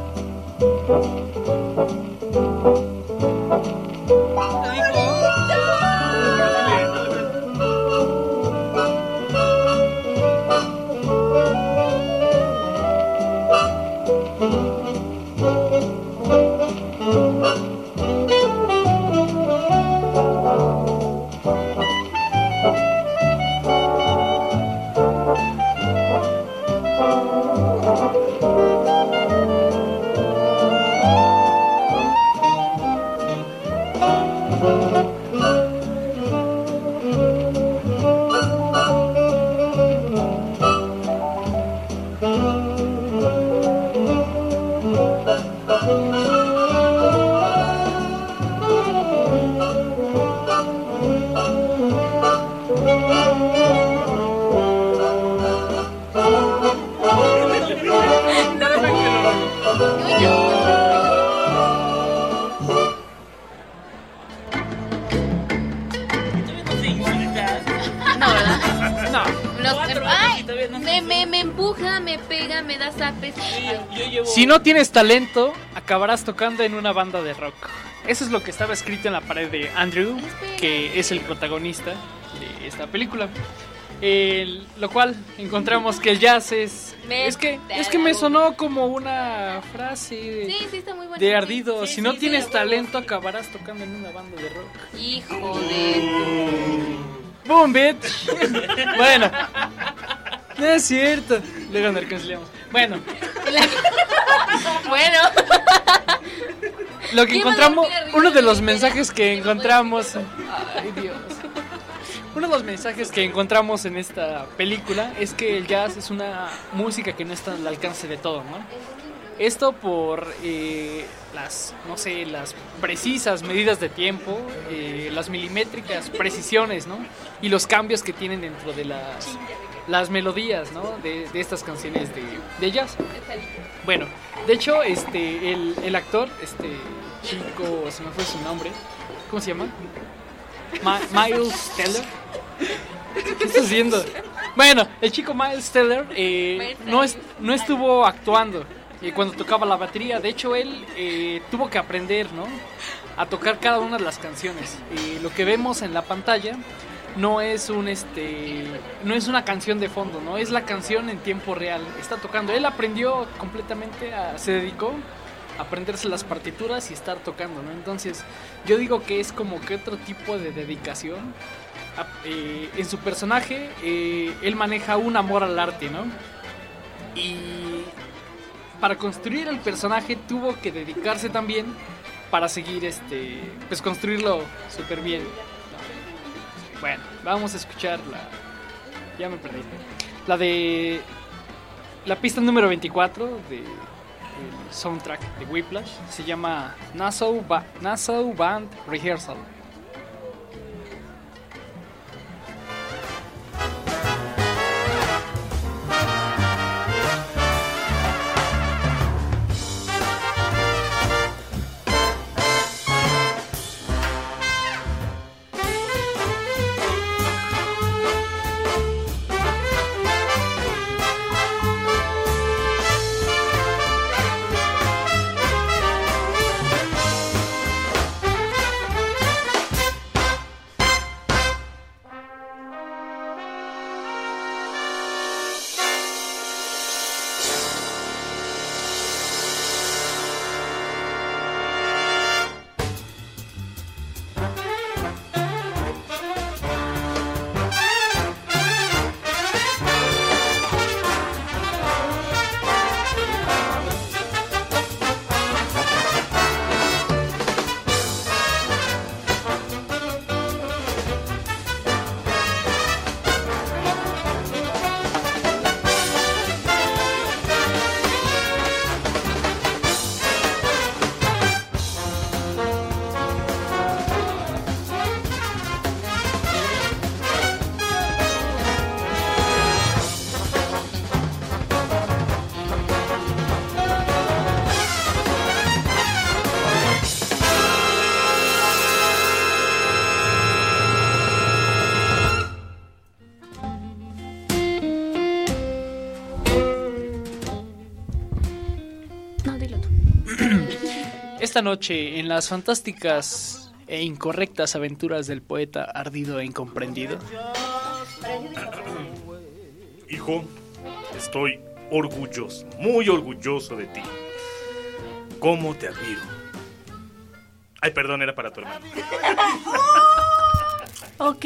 No, ¿verdad? No. Nos- Cuatro ay, años y todavía no se me, hizo. me, me empuja, me pega, me da zapes. Yo llevo... Si no tienes talento, acabarás tocando en una banda de rock. Eso es lo que estaba escrito en la pared de Andrew, que es el protagonista de esta película. El- lo cual encontramos que el jazz es... Me Es que, da es que la me boca. sonó como una frase Sí, sí, está muy bueno. de ardido. Sí, si no sí, tienes sí, talento, acabarás tocando en una banda de rock. Hijo de ¡Boom, bitch! Bueno, no es cierto. Luego nos reconciliamos. Bueno, tu... La- Bueno. lo que Qué encontramos, mala vida, uno de Rivera. los mensajes que Que no puede encontramos, ay Dios, uno de los mensajes que encontramos en esta película es que el jazz es una música que no está al alcance de todo, ¿no? Esto por eh, las, no sé, las precisas medidas de tiempo, eh, las milimétricas precisiones, ¿no? Y los cambios que tienen dentro de las, las melodías, ¿no? De, de estas canciones de, de jazz. Bueno, de hecho, este, el, el actor, este chico, se me fue su nombre, ¿cómo se llama? Ma- Miles Teller. ¿Qué estás haciendo? Bueno, el chico Miles Teller eh, no, es, no estuvo actuando eh, cuando tocaba la batería. De hecho, él eh, tuvo que aprender, ¿no?, a tocar cada una de las canciones. Eh, lo que vemos en la pantalla no es un este no es una canción de fondo, no es la canción en tiempo real. Está tocando. Él aprendió completamente, a, se dedicó a aprenderse las partituras y estar tocando, ¿no? Entonces, yo digo que es como que otro tipo de dedicación. Eh, en su personaje, eh, él maneja un amor al arte, ¿no? Y para construir el personaje tuvo que dedicarse también para seguir, este, pues construirlo súper bien. Bueno, vamos a escuchar la, ya me perdí, la de la pista número veinticuatro de el soundtrack de Whiplash. Se llama Nassau, ba- Nassau Band Rehearsal. Esta noche, en las fantásticas e incorrectas aventuras del poeta ardido e incomprendido. Hijo, estoy orgulloso, muy orgulloso de ti. ¿Cómo te admiro? Ay, perdón, era para tu hermano. Ok.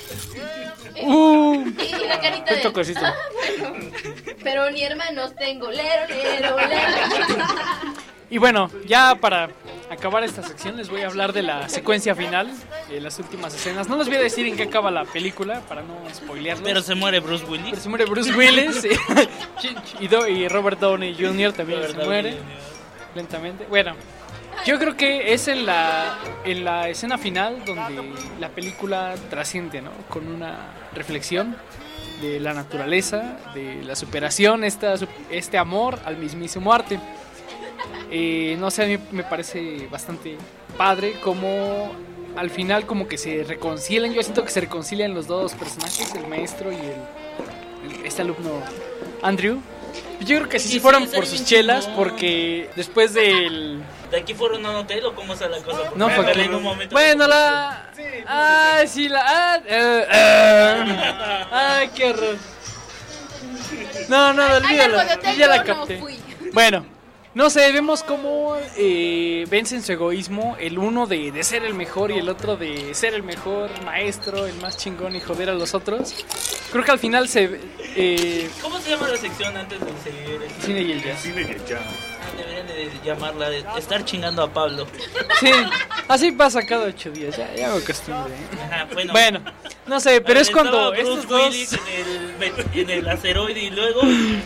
Uh, Y la carita de... chocosito. Ah, bueno. Pero ni hermanos tengo. Lero, lero, lero. Y bueno, ya para acabar esta sección les voy a hablar de la secuencia final, de las últimas escenas. No les voy a decir en qué acaba la película para no spoilearlos. Pero se muere Bruce Willis. Pero se muere Bruce Willis y, Do- y Robert Downey junior también Robert se muere Downey lentamente. Bueno, yo creo que es en la, en la escena final donde la película trasciende, ¿no? Con una reflexión de la naturaleza, de la superación, esta, este amor al mismísimo arte. Eh, no sé, a mí me parece bastante padre como al final como que se reconcilian. Yo siento que se reconcilian los dos personajes, el maestro y el, el este alumno Andrew. Yo creo que sí se fueron por sus chelas porque después del... ¿De aquí fueron a un hotel o cómo está la cosa? Porque No, me fue perdí aquí. en un momento. Bueno, la... Ay, sí, la... Ah, eh, eh. Ay, qué horror. No, no, olvídalo. Hay algo de hotel, Ya la yo no capté. fui. Bueno, no sé, vemos cómo eh, vencen su egoísmo, el uno de, de ser el mejor y el otro de ser el mejor maestro, el más chingón y joder a los otros. Creo que al final se... Eh, ¿Cómo se llama la sección antes de seguir? el cine y el jazz. Cine y el jazz. Ah, deberían de llamarla de estar chingando a Pablo. Sí, así pasa cada ocho días, ya, ya me acostumbré. Ajá, bueno. Bueno, no sé, pero es Estaba cuando Bruce estos dos... Willis en el, en el asteroide y luego...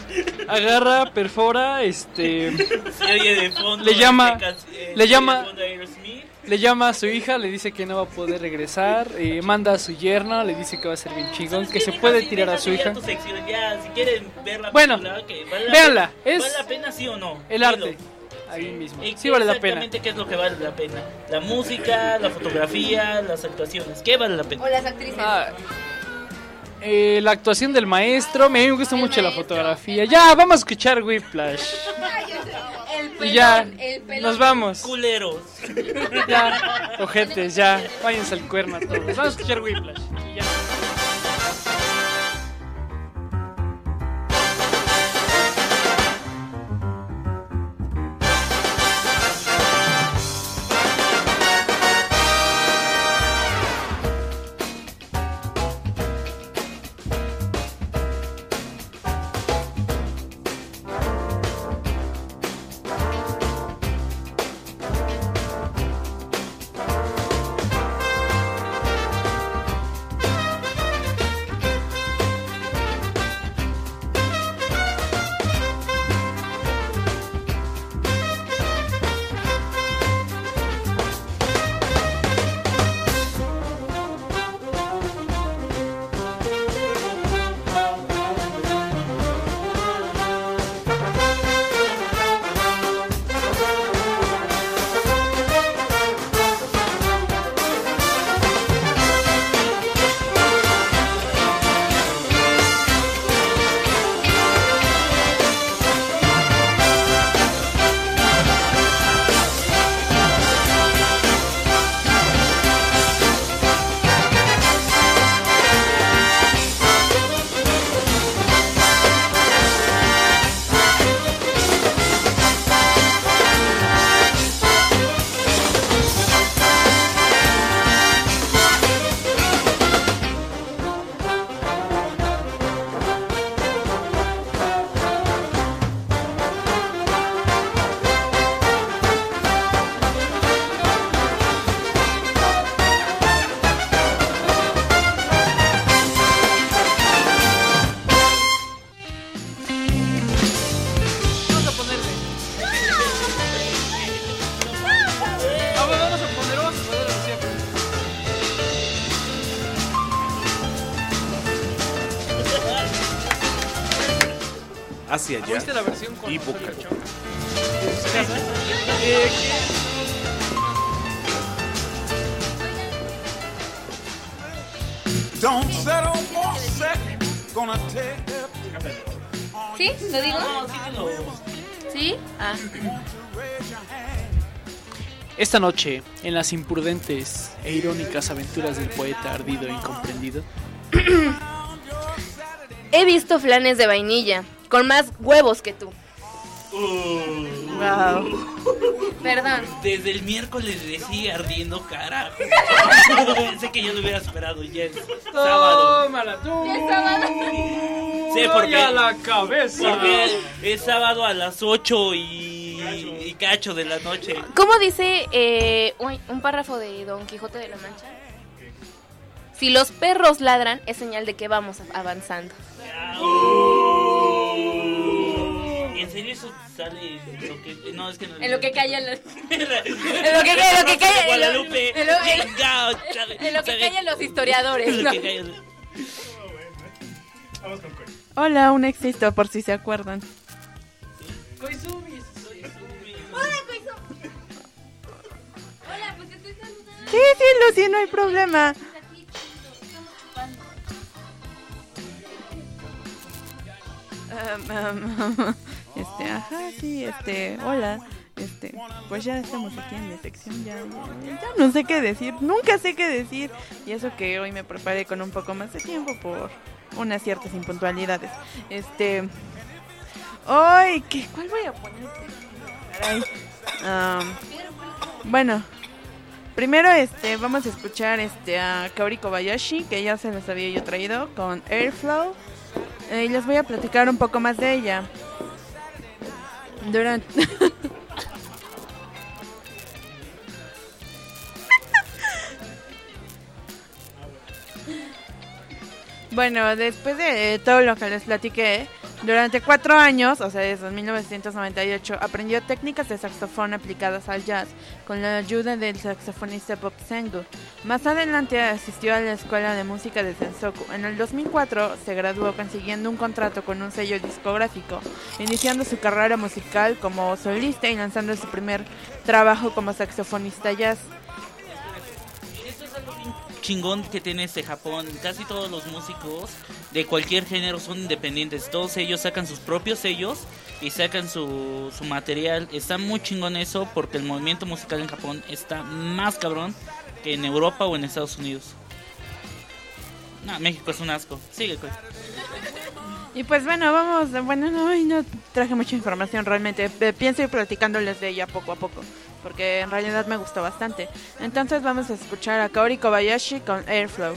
agarra, perfora, este, se oye de fondo, le llama, eh, le llama, de fondo a Aerosmith. Le llama a su hija, le dice que no va a poder regresar, eh, manda a su yerno, le dice que va a ser bien chingón, que se puede tirar a su hija. Tu sección, ya, si quieren ver la bueno, película, que vale la véanla, pena, es ¿vale la pena sí o no? El arte, ahí mismo, ¿Y sí vale la pena. Exactamente qué es lo que vale la pena? La música, la fotografía, las actuaciones, ¿qué vale la pena? O las actrices. Ah, eh, la actuación del maestro, me gusta mucho la fotografía. Ya, vamos a escuchar Whiplash. El pelón, Y ya, el pelón. nos vamos. Culeros. Ya, ojetes, ya, váyanse al cuerno a todos. Vamos a escuchar Whiplash. Y ya. Hacia allá. ¿Viste la versión con y vocal. Eh, ¿Sí? ¿Lo digo? No, sí, lo... ¿Sí? Ah. Esta noche, en las imprudentes e irónicas aventuras del poeta ardido e incomprendido, He visto flanes de vainilla con más huevos que tú. Uh, Wow. Perdón. Desde el miércoles le sigue ardiendo, carajo. Pensé que yo lo hubiera superado ya es sábado. tómala tú. ¿Ya es sábado? Sí, Voy porque, a la cabeza. porque es sábado a las ocho y, y cacho de la noche. ¿Cómo dice eh, uy, un párrafo de Don Quijote de la Mancha? Si los perros ladran, es señal de que vamos avanzando. ¿En serio eso sale en lo que... No, es que no... En lo que callan los... en lo que, en lo que callan... Guadalupe. En lo, en lo- Chingao, chale, en lo que chale. callan los historiadores, En lo ¿no? que callan- Hola, un éxito por si se acuerdan. Hola, Koizumi. Hola, pues te estoy saludando. Sí, sí, Lucy, no hay problema. Um, um, este, ajá, sí, este, hola. Este, pues ya estamos aquí en mi sección, ya, ya, ya no sé qué decir, nunca sé qué decir. Y eso que hoy me preparé con un poco más de tiempo por unas ciertas impuntualidades. Este, ay, ¿qué? ¿Cuál voy a poner? Caray. Um, bueno, primero este, vamos a escuchar este a Kaori Kobayashi, que ya se les había yo traído con Airflow. Eh, y les voy a platicar un poco más de ella. Durante... Bueno, después de todo lo que les platiqué, Durante cuatro años, o sea, desde mil novecientos noventa y ocho, aprendió técnicas de saxofón aplicadas al jazz con la ayuda del saxofonista Bob Sengu. Más adelante asistió a la Escuela de Música de Sensoku. En el dos mil cuatro se graduó consiguiendo un contrato con un sello discográfico, iniciando su carrera musical como solista y lanzando su primer trabajo como saxofonista jazz. Chingón que tiene este Japón. Casi todos los músicos de cualquier género son independientes. Todos ellos sacan sus propios sellos y sacan su, su material. Está muy chingón eso porque el movimiento musical en Japón está más cabrón que en Europa o en Estados Unidos. No, México es un asco. Sigue, pues. Y pues bueno, vamos, bueno, no, no traje mucha información realmente, pienso ir platicándoles de ella poco a poco, porque en realidad me gustó bastante. Entonces vamos a escuchar a Kaori Kobayashi con Airflow.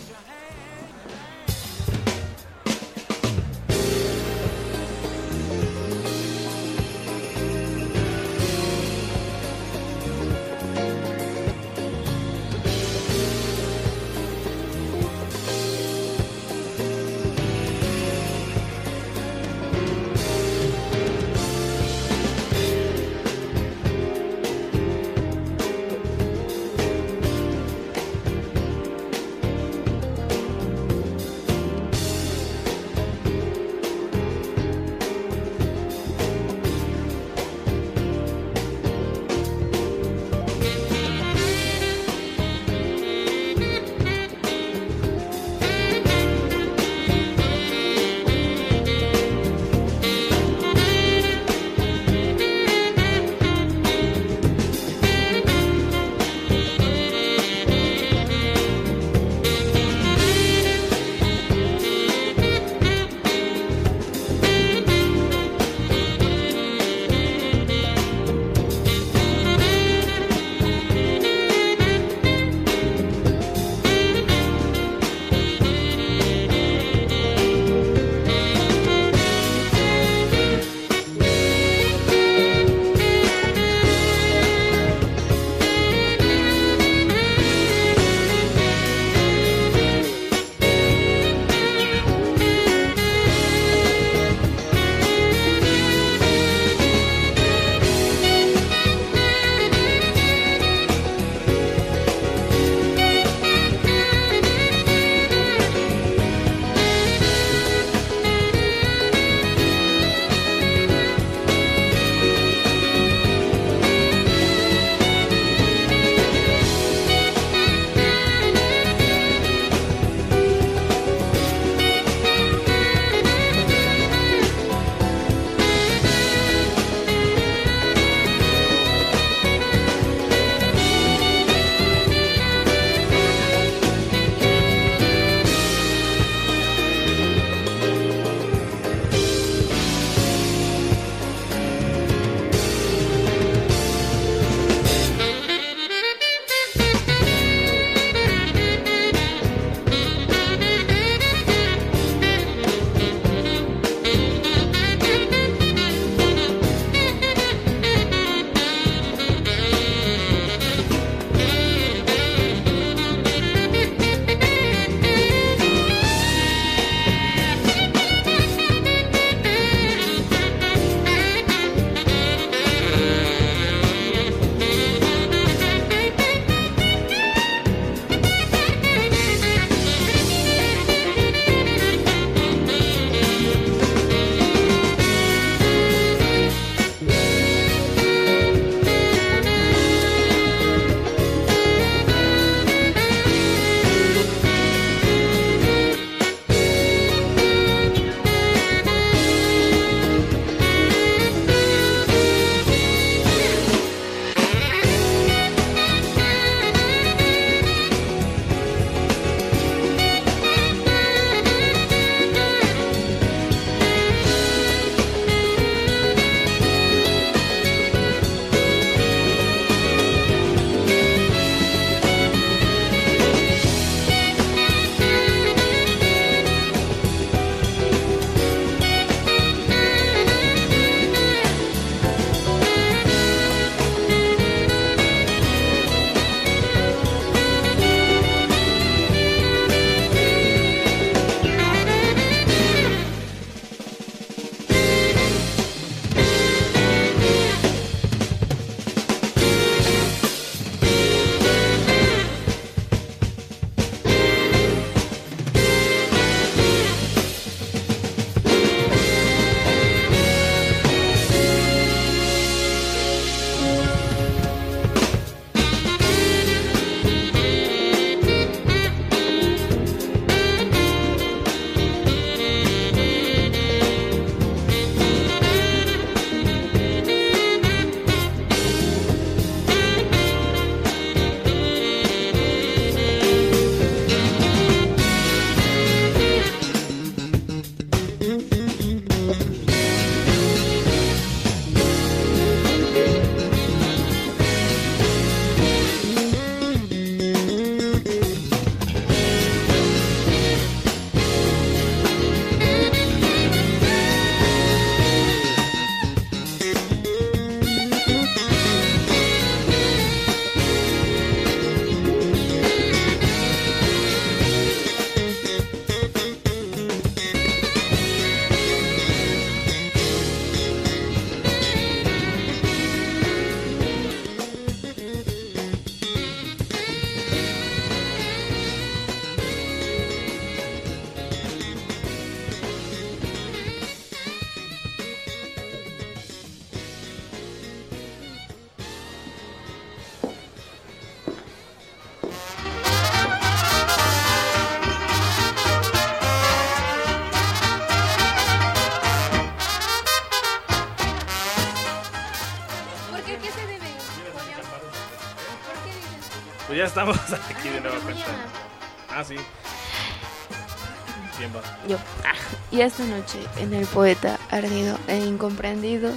Pues ya estamos aquí de nueva cuenta. Ah, sí. ¿Quién va? Yo. Ah, y esta noche, en el poeta ardido e incomprendido.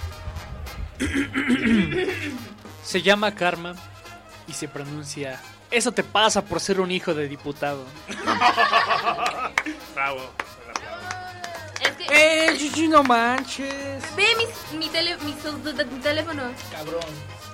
Se llama Karma y se pronuncia: eso te pasa por ser un hijo de diputado. Bravo. Es que... ¡Eh, Gigi, no manches! Ve mi, mi, tele, mi, mi teléfono. Cabrón.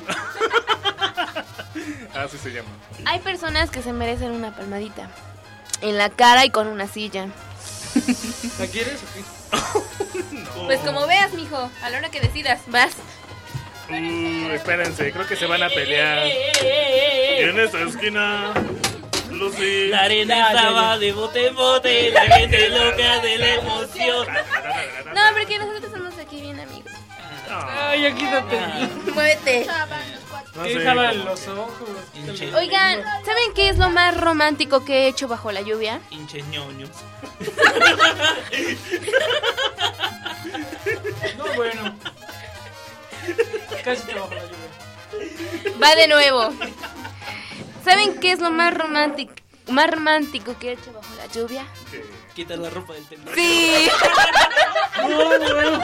Así se llama. Hay personas que se merecen una palmadita en la cara y con una silla. ¿La quieres o qué? No. Pues como veas, mijo, a la hora que decidas, vas. Uh, espérense, creo que se van a pelear. Y en esta esquina, Lucy. La arena estaba de bote en bote, la gente loca de la emoción. No, porque nosotros somos aquí bien amigos. Ay, aquí no te vi. Muévete. No ¿Qué sé, dejaban como- los ojos? Oigan, ¿saben qué es lo más romántico que he hecho bajo la lluvia? Hinches ñoños. No, bueno. Casi trabajo la lluvia. Va de nuevo. ¿Saben qué es lo más romántico, más romántico que he hecho bajo la lluvia? Quita la ropa del temblor. Sí. No, no.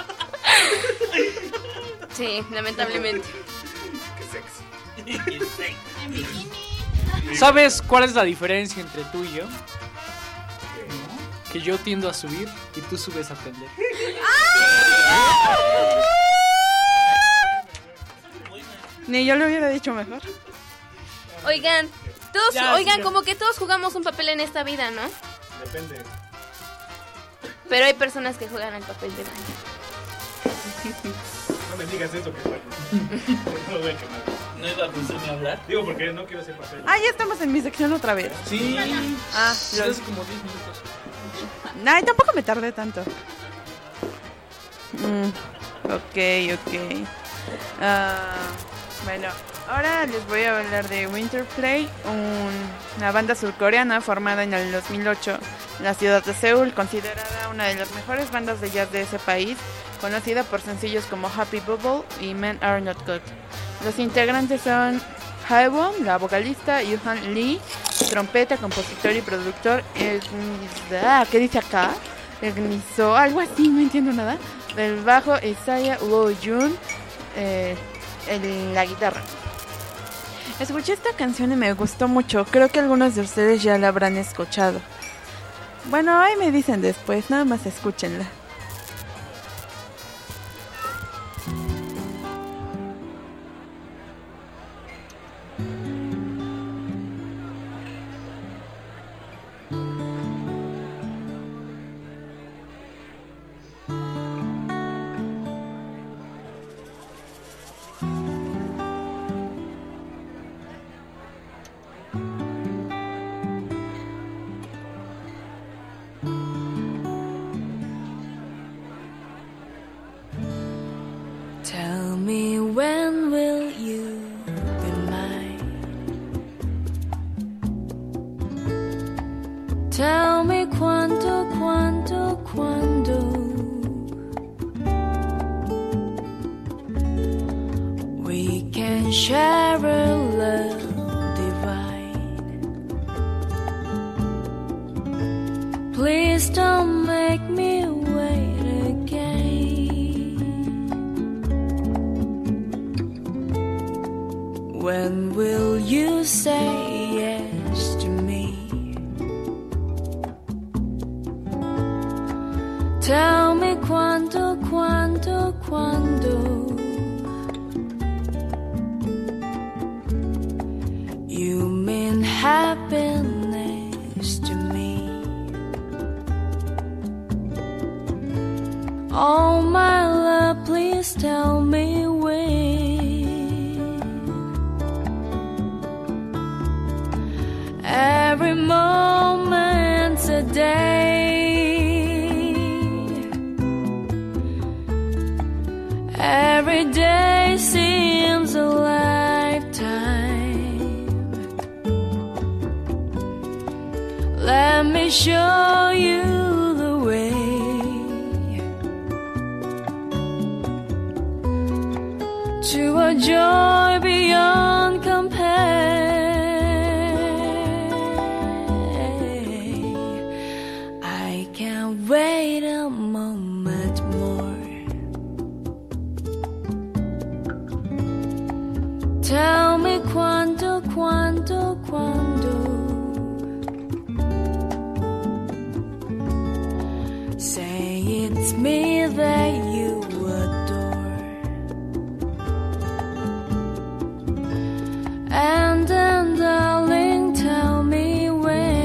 Sí, lamentablemente. Qué sexy. Qué sexy. ¿Sabes cuál es la diferencia entre tú y yo? Que yo tiendo a subir y tú subes a tender. Ni yo lo hubiera dicho mejor. Oigan, todos, Ya, oigan, sí, ya. como que todos jugamos un papel en esta vida, ¿no? Depende. Pero hay personas que juegan el papel de baño. No me digas eso, que bueno. No lo voy a quemar. ¿No iba a pensarme a hablar? Digo porque no quiero hacer papel. Ah, ya estamos en mi sección otra vez. Sí. Ah, Hace los... como diez minutos. Ay, tampoco me tardé tanto. Mm, ok, ok. Ah, bueno, ahora les voy a hablar de Winterplay, un- una banda surcoreana formada en el dos mil ocho en la ciudad de Seúl, considerada una de las mejores bandas de jazz de ese país, conocida por sencillos como Happy Bubble y Men Are Not Good. Los integrantes son Haewon, la vocalista, Yuhan Lee, trompeta, compositor y productor. El, ah, ¿qué dice acá? Organizó algo así, no entiendo nada. El bajo, Isaiah Woo-jun, eh, el- la guitarra. Escuché esta canción y me gustó mucho. Creo que algunos de ustedes ya la habrán escuchado. Bueno, ahí me dicen después, nada más escúchenla. Tell me when will you be mine? Tell me quando, quando, quando. We can share a love divine. Please don't make me wait again. When will you say yes to me? Tell me quando, quando, quando. You mean happiness to me. Oh my love, please tell me when. Every moment's a day. Every day seems a lifetime. Let me show you the way to a joy beyond compare. Tell me quando, quando, quando. Say it's me that you adore. And then, darling, tell me when.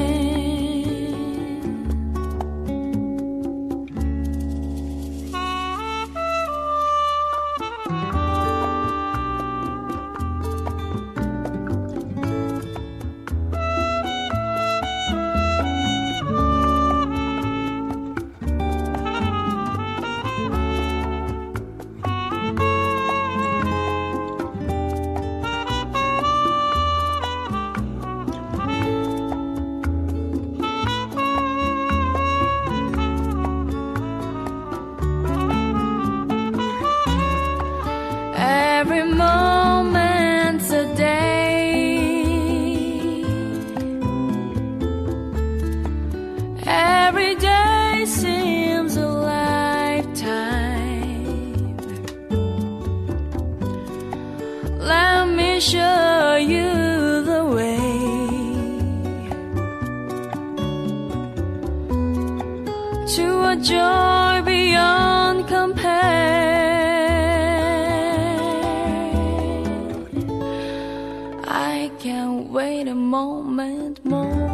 Every moment's a day. Every day seems a lifetime. Let me show you the way to a joy beyond compare. I can't wait a moment more.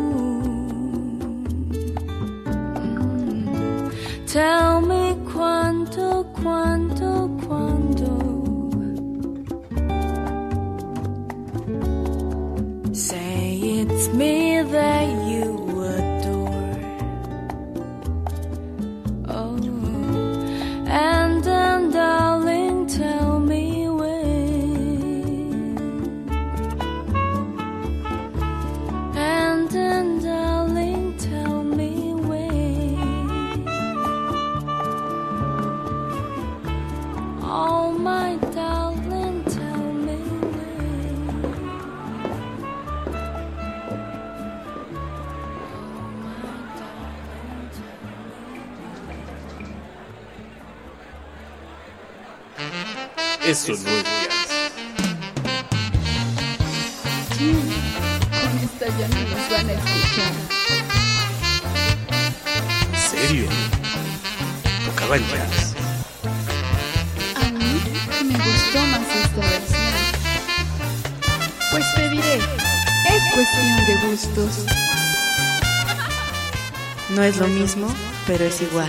Mm. Tell me quando, quando, quando. Say it's me that you adore. Oh, and then, darling, tell me when. And then, darling, tell me when. Oh, my darling, tell me when. Oh, my darling, tell Eso no es jazz. Sí, con esta ya no nos van a escuchar. ¿En serio? Tocaba el jazz. A mí me gustó más esta versión. Pues te diré, es cuestión de gustos. No es lo mismo, pero es igual.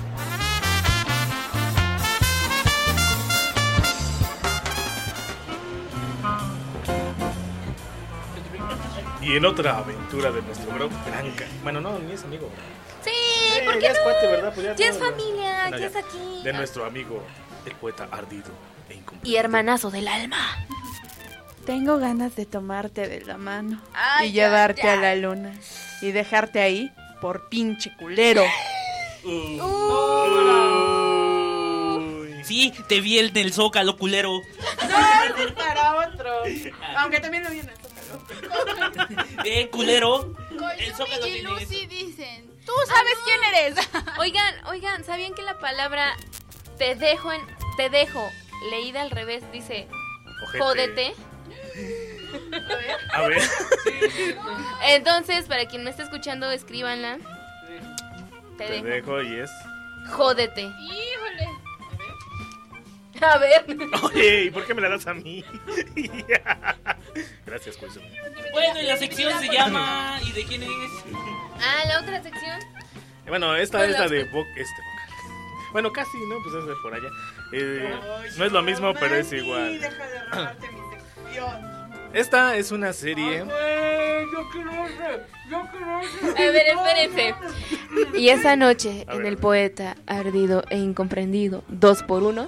Y en otra aventura de nuestro bro Blanca. Bueno, no, ni es amigo. Sí, Eh, ¿por qué ya es no? cuate, ¿verdad? Pues ya ya es todo, familia, bueno, ya ya. es aquí. De nuestro amigo, el poeta ardido e incumplido. Y hermanazo del alma. Tengo ganas de tomarte de la mano Ay, y llevarte ya, ya. a la luna y dejarte ahí por pinche culero. Sí, te vi el del Zócalo, culero. No, ese es para otro. Aunque también lo vi en el Zócalo. Eh, culero. El Koizumi Zócalo y tiene Lucy dicen, tú sabes quién eres. Oigan, oigan, ¿sabían que la palabra te dejo en te dejo leída al revés dice Ojete. jódete? A ver. Entonces, para quien me está escuchando, escríbanla. Te Te dejo. dejo y es. Jódete. Híjole. A ver. Oye, ¿y por qué me la das a mí? Gracias, pues. Bueno, y la sección se llama ¿y de quién es? Ah, la otra sección. Bueno, esta Pues es la las- de Boc, este vocal. Bueno, casi, ¿no? Pues es de por allá. Eh, no es lo mismo, pero es igual. Deja de robarte mi sección. Esta es una serie. Güey, yo quiero ese, yo quiero ese. A ver, espérense. Y esa noche, A en ver. el poeta ardido e incomprendido, dos por uno.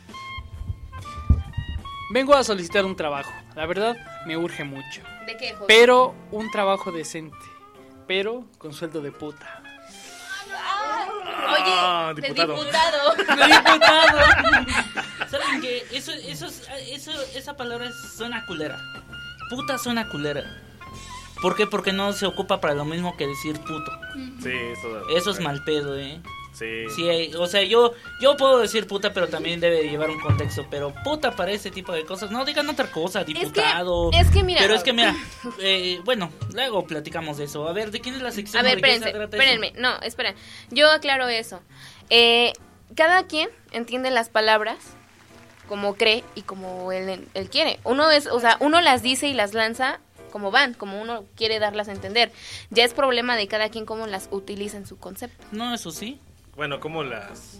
Vengo a solicitar un trabajo. La verdad, me urge mucho. ¿De qué, joven? Pero un trabajo decente. Pero con sueldo de puta. Oye, Ah, de diputado. diputado. De diputado. ¿Saben qué? Eso, eso, eso, esa palabra suena culera. Puta suena culera. ¿Por qué? Porque no se ocupa para lo mismo que decir puto. Sí, eso. Eso es mal pedo, ¿eh? Sí. Sí, o sea, yo yo puedo decir puta, pero también debe llevar un contexto. Pero puta para ese tipo de cosas. No, digan otra cosa, diputado. Es que, es que mira. Pero es que mira, eh, bueno, luego platicamos de eso. A ver, ¿de quién es la sección? A ver, espérense, espérenme. No, espera. Yo aclaro eso. Eh, cada quien entiende las palabras como cree y como él, él quiere. Uno es, o sea, uno las dice y las lanza como van, como uno quiere darlas a entender. Ya es problema de cada quien cómo las utiliza en su concepto. No, eso sí. Bueno, ¿cómo las...?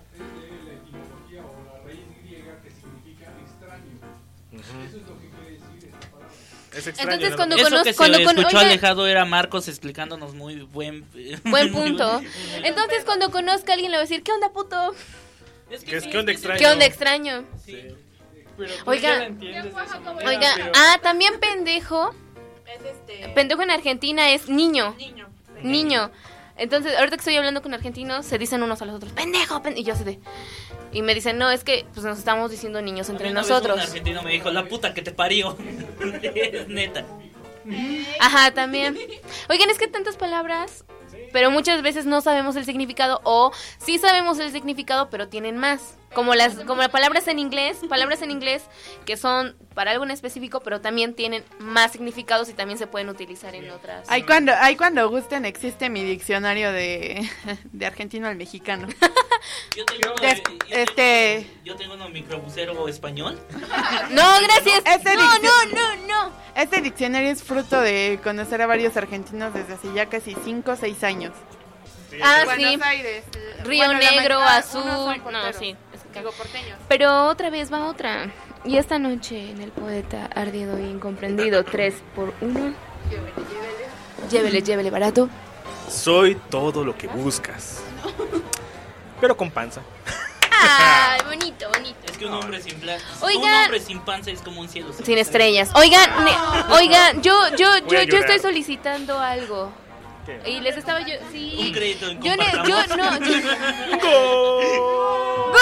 Es extraño. Entonces, ¿no? cuando Eso conozco, que se cuando escuchó con, oiga, alejado era Marcos explicándonos muy buen... buen punto. Entonces, cuando conozca a alguien le va a decir, ¿qué onda, puto? Es que ¿Qué, es, sí, ¿Qué onda es que extraño? ¿Qué onda, extraño? Sí. Pero tú Oiga, ya la entiendes de esa manera, Oiga, pero- ah, también pendejo. Es este... Pendejo en Argentina es niño. Niño. Niño. Entonces, ahorita que estoy hablando con argentinos, se dicen unos a los otros, pendejo, pendejo. Y yo así de... Y me dicen, no, es que pues nos estamos diciendo niños entre A mí una vez nosotros. un argentino me dijo, la puta que te parió. Es neta. Ajá, también. Oigan, es que tantas palabras, pero muchas veces no sabemos el significado, o sí sabemos el significado, pero tienen más. Como las como las palabras en inglés, palabras en inglés que son para algo en específico, pero también tienen más significados y también se pueden utilizar en otras. Ahí cuando, ahí cuando gusten existe mi diccionario de, de argentino al mexicano. Yo tengo, uno, Des- yo tengo- este... yo tengo uno microbusero español. No, gracias. Este No, diccion- no, no, no. Este diccionario es fruto de conocer a varios argentinos desde hace ya casi cinco o seis años. Ah, Buenos sí. Aires. Río Bueno, la Negro, mayoría- azul. unos son No, porteros. sí. es que- Digo, porteños. Pero otra vez va otra. Y esta noche en el poeta ardido e incomprendido tres por uno. Llévele, llévele barato. Soy todo lo que buscas. Pero con panza. Ay, bonito, bonito. Es que un hombre sin plan, un Oigan. hombre sin panza es como un cielo sin, Sin estrellas. Oigan, ne- oigan, yo, yo, Voy yo, a yo llorar. estoy solicitando algo. ¿Qué? Y les estaba yo, sí. Un crédito en Yo, ne- yo no. yo- ¡Gol!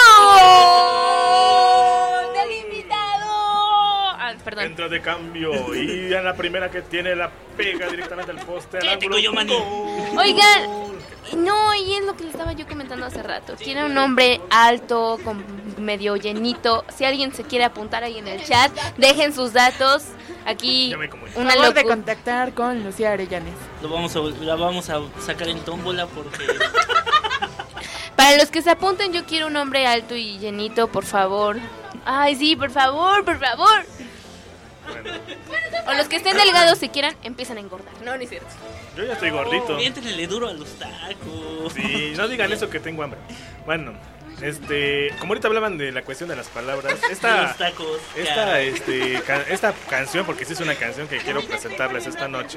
¡Gol! ¡Del invitado! Ah, perdón. Entra de cambio y a la primera que tiene la pega directamente al poste. al Cállate, ángulo. coño, maní. ¡Gol! Oigan, no, y es lo que le estaba yo comentando hace rato. Tiene un hombre alto, con medio llenito. Si alguien se quiere apuntar ahí en el chat, dejen sus datos. Aquí Ya me comunico. una Favor de locu- contactar con Lucía Arellanes. Lo vamos a, la vamos a sacar en tómbola porque Para los que se apunten, yo quiero un hombre alto y llenito, por favor. Ay, sí, por favor, por favor. Bueno, O los que estén delgados, si quieran, empiezan a engordar. No, no es cierto. yo ya estoy gordito. Miéntenle duro a los tacos. Sí, no digan eso que tengo hambre. Bueno, este, como ahorita hablaban de la cuestión de las palabras, De esta, los tacos. esta, este, ca- esta canción, porque sí es una canción que quiero presentarles esta noche,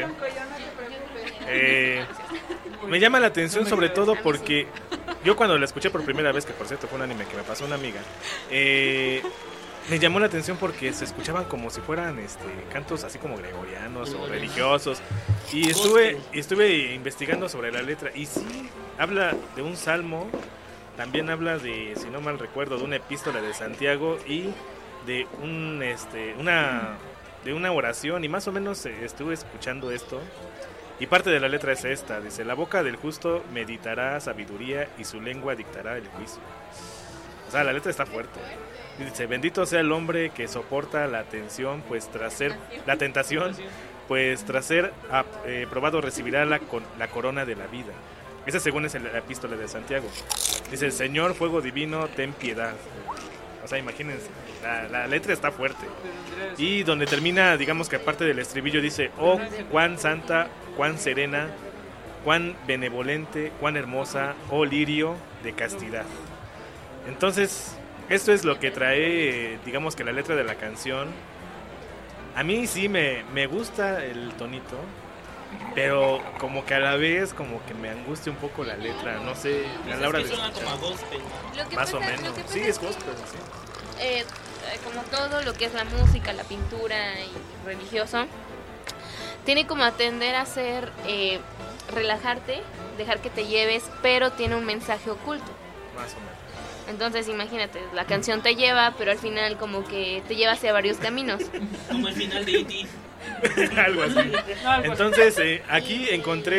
eh, me llama la atención sobre todo porque yo cuando la escuché por primera vez, que por cierto fue un anime que me pasó una amiga, eh, me llamó la atención porque se escuchaban como si fueran este, cantos así como gregorianos o religiosos. Y estuve, y estuve investigando sobre la letra y sí, habla de un salmo, también habla de, si no mal recuerdo, de una epístola de Santiago y de un este una de una oración, y más o menos eh, estuve escuchando esto. Y parte de la letra es esta, dice: la boca del justo meditará sabiduría y su lengua dictará el juicio. O sea, la letra está fuerte. Dice: bendito sea el hombre que soporta la tensión, pues tras ser la tentación, pues tras ser ap- eh, probado recibirá la, con, la corona de la vida. Esa según es el- la epístola de Santiago. Dice: Señor, fuego divino, ten piedad. O sea, imagínense, la, la letra está fuerte. Y donde termina, digamos que aparte del estribillo dice: oh, cuán santa, cuán serena, cuán benevolente, cuán hermosa, oh lirio de castidad. Entonces, esto es lo que trae, eh, digamos que la letra de la canción. A mí sí me, me gusta el tonito, pero como que a la vez como que me angustia un poco la letra, no sé, a la hora de Es que suena escuchar. como a gospel. Lo que Más o pasa- menos. lo que pasa Sí, es es que, gospel, sí. eh, eh, como todo lo que es la música, la pintura y religioso, tiene como atender a ser eh, relajarte, dejar que te lleves, pero tiene un mensaje oculto. Más o menos. Entonces imagínate, la canción te lleva, pero al final como que te lleva hacia varios caminos. Como el final de E T Algo así. Entonces, eh, aquí encontré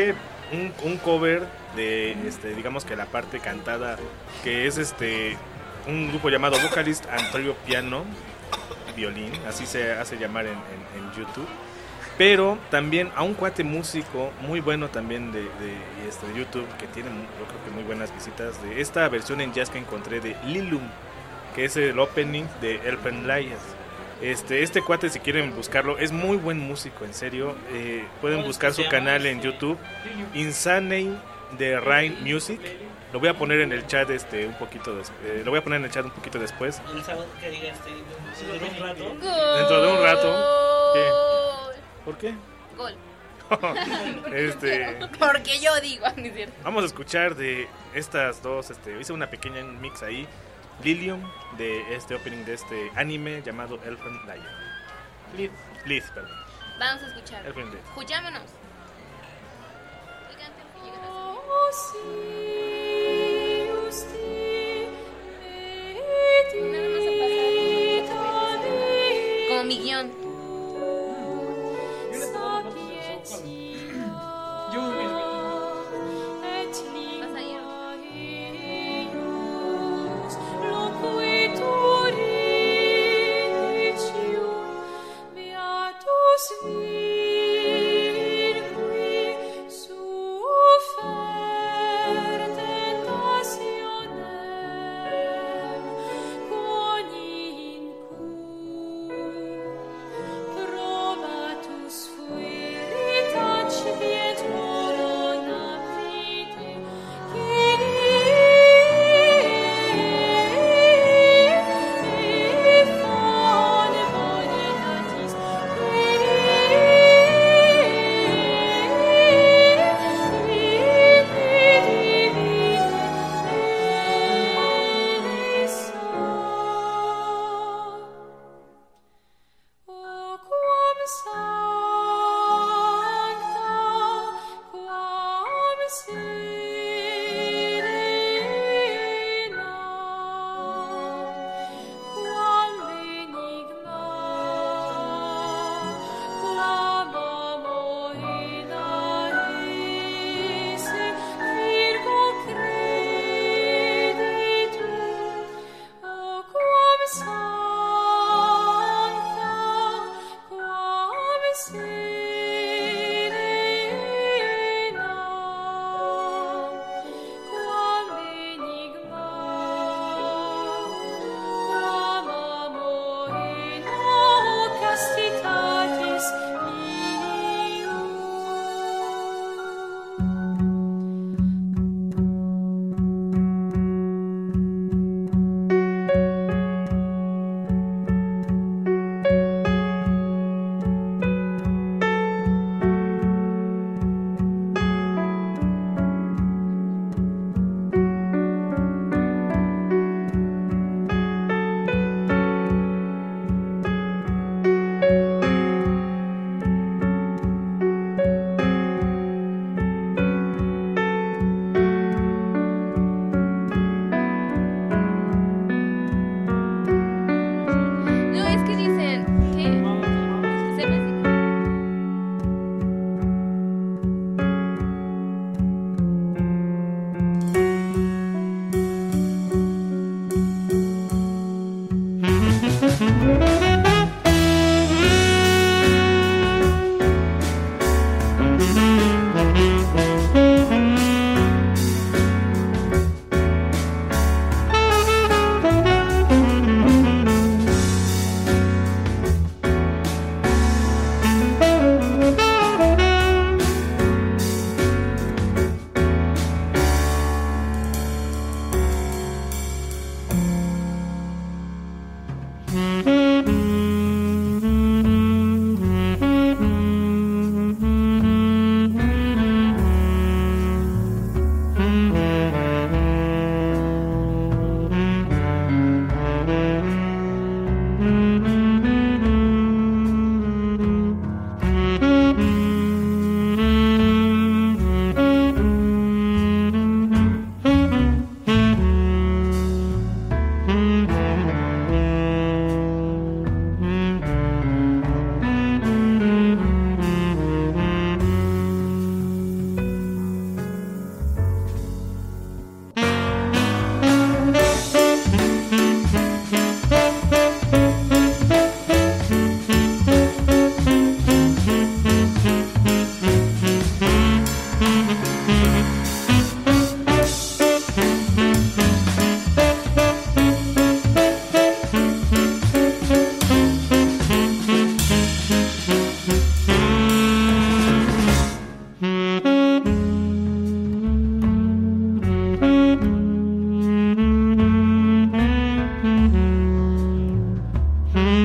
un, un cover de, este, digamos que la parte cantada, que es este un grupo llamado Vocalist and Trio Piano Violín, así se hace llamar en, en, en YouTube. Pero también a un cuate músico muy bueno también de, de, este, de YouTube, que tiene yo creo que muy buenas visitas, de esta versión en jazz que encontré de Lilum, que es el opening de Elfen Lied. Este, este cuate, si quieren buscarlo, es muy buen músico, en serio. Eh, pueden buscar su canal en YouTube, Insane de Rain Music. Lo voy a poner en el chat este un poquito des- eh, lo voy a poner en el chat un poquito después. El sábado que diga este, dentro de un rato. Dentro de un rato. ¿Qué? ¿Por qué? Gol. este, Porque yo digo, no es cierto. Vamos a escuchar de estas dos, este, hice una pequeña mix ahí. Lilium, de este opening de este anime llamado Elfen Lied. Lied, Lied, perdón. Vamos a escuchar. Elfen Lied. Escuchámonos. Como mi guión. Vas a ir.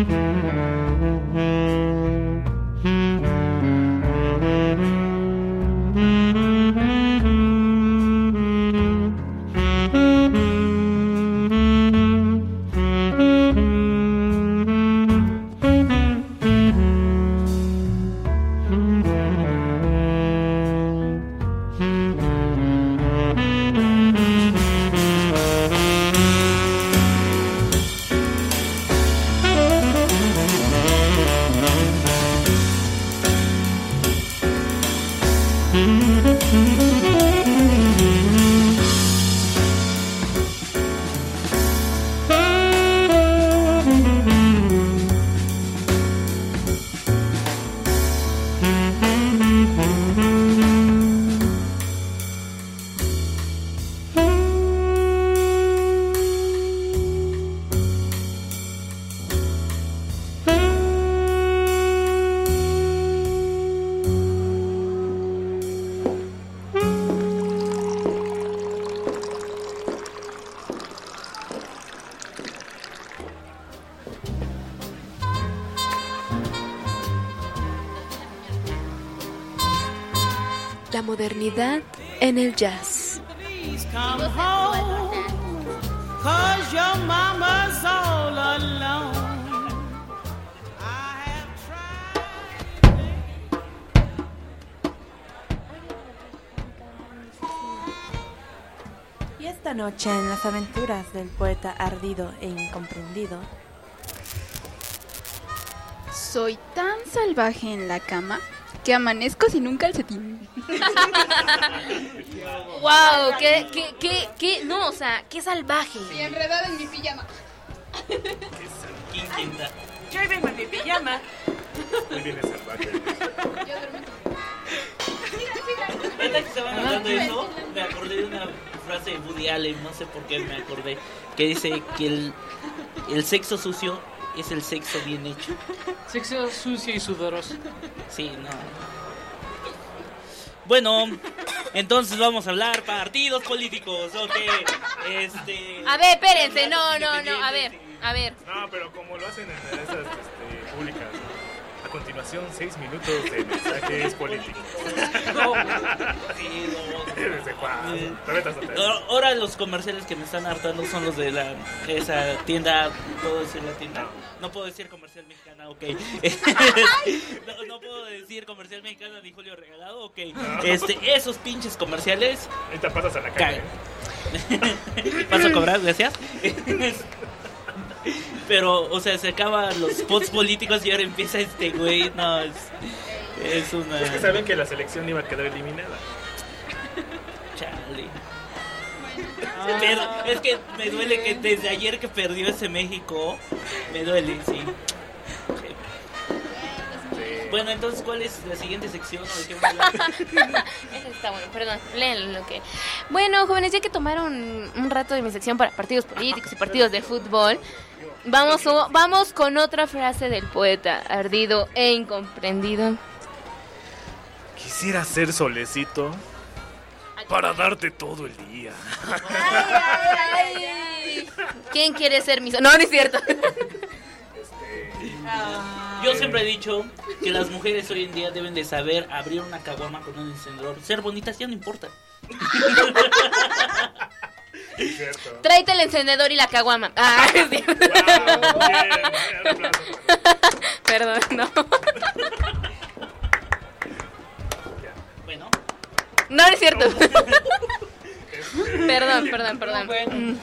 La modernidad en el jazz. Come home, 'cause your mama's all alone. Y esta noche en las aventuras del poeta ardido e incomprendido. Soy tan salvaje en la cama que amanezco sin un calcetín. Wow, qué, qué, qué, qué, no, o sea, qué salvaje. Y enredada en mi pijama. ¿Quién quinta? Yo vengo en mi pijama. Muy bien, es salvaje. Yo duermo. Ahorita que estaban hablando de eso, me acordé de una frase de Woody Allen, no sé por qué me acordé, que dice que el, el sexo sucio es el sexo bien hecho. Sexo sucio y sudoroso. Sí, no. Bueno, entonces vamos a hablar partidos políticos, ok. Este. A ver, espérense, no, no, no, a ver, a ver. No, pero como lo hacen en esas este, públicas. A continuación, seis minutos de mensajes políticos. No, sí, no. ¿Desde cuándo? ¿Te metas a hacer? Ahora los comerciales que me están hartando son los de la esa tienda. ¿Puedo decir la tienda? No puedo decir comercial mexicana, ok. no, no puedo decir comercial mexicana ni Julio Regalado, ok. Este, esos pinches comerciales. Ahorita pasas a la calle. ¿Paso a cobrar? Gracias. Pero, o sea, se acaban los spots políticos y ahora empieza este güey. No, es, es una. Es que saben que la selección iba a quedar eliminada. Chale. Pero es que me duele que desde ayer que perdió ese México, me duele, sí. Sí. Bueno, entonces, ¿cuál es la siguiente sección? ¿O de qué vamos a hablar? Eso está bueno, perdón, léanlo lo que. Bueno, jóvenes, ya que tomaron un rato de mi sección para partidos políticos y partidos de fútbol, vamos, vamos con otra frase del poeta ardido e incomprendido. Quisiera ser solecito para darte todo el día. Ay, ay, ay. ¿Quién quiere ser mi... No, no es cierto. Yo siempre he dicho que las mujeres hoy en día deben de saber abrir una caguama con un encendedor. Ser bonitas ya no importa. Tráete el encendedor y la caguama. Ah, es cierto. Wow, bien, bien, perdón, no. Bueno. No, no es cierto. Perdón, perdón, perdón. Bueno.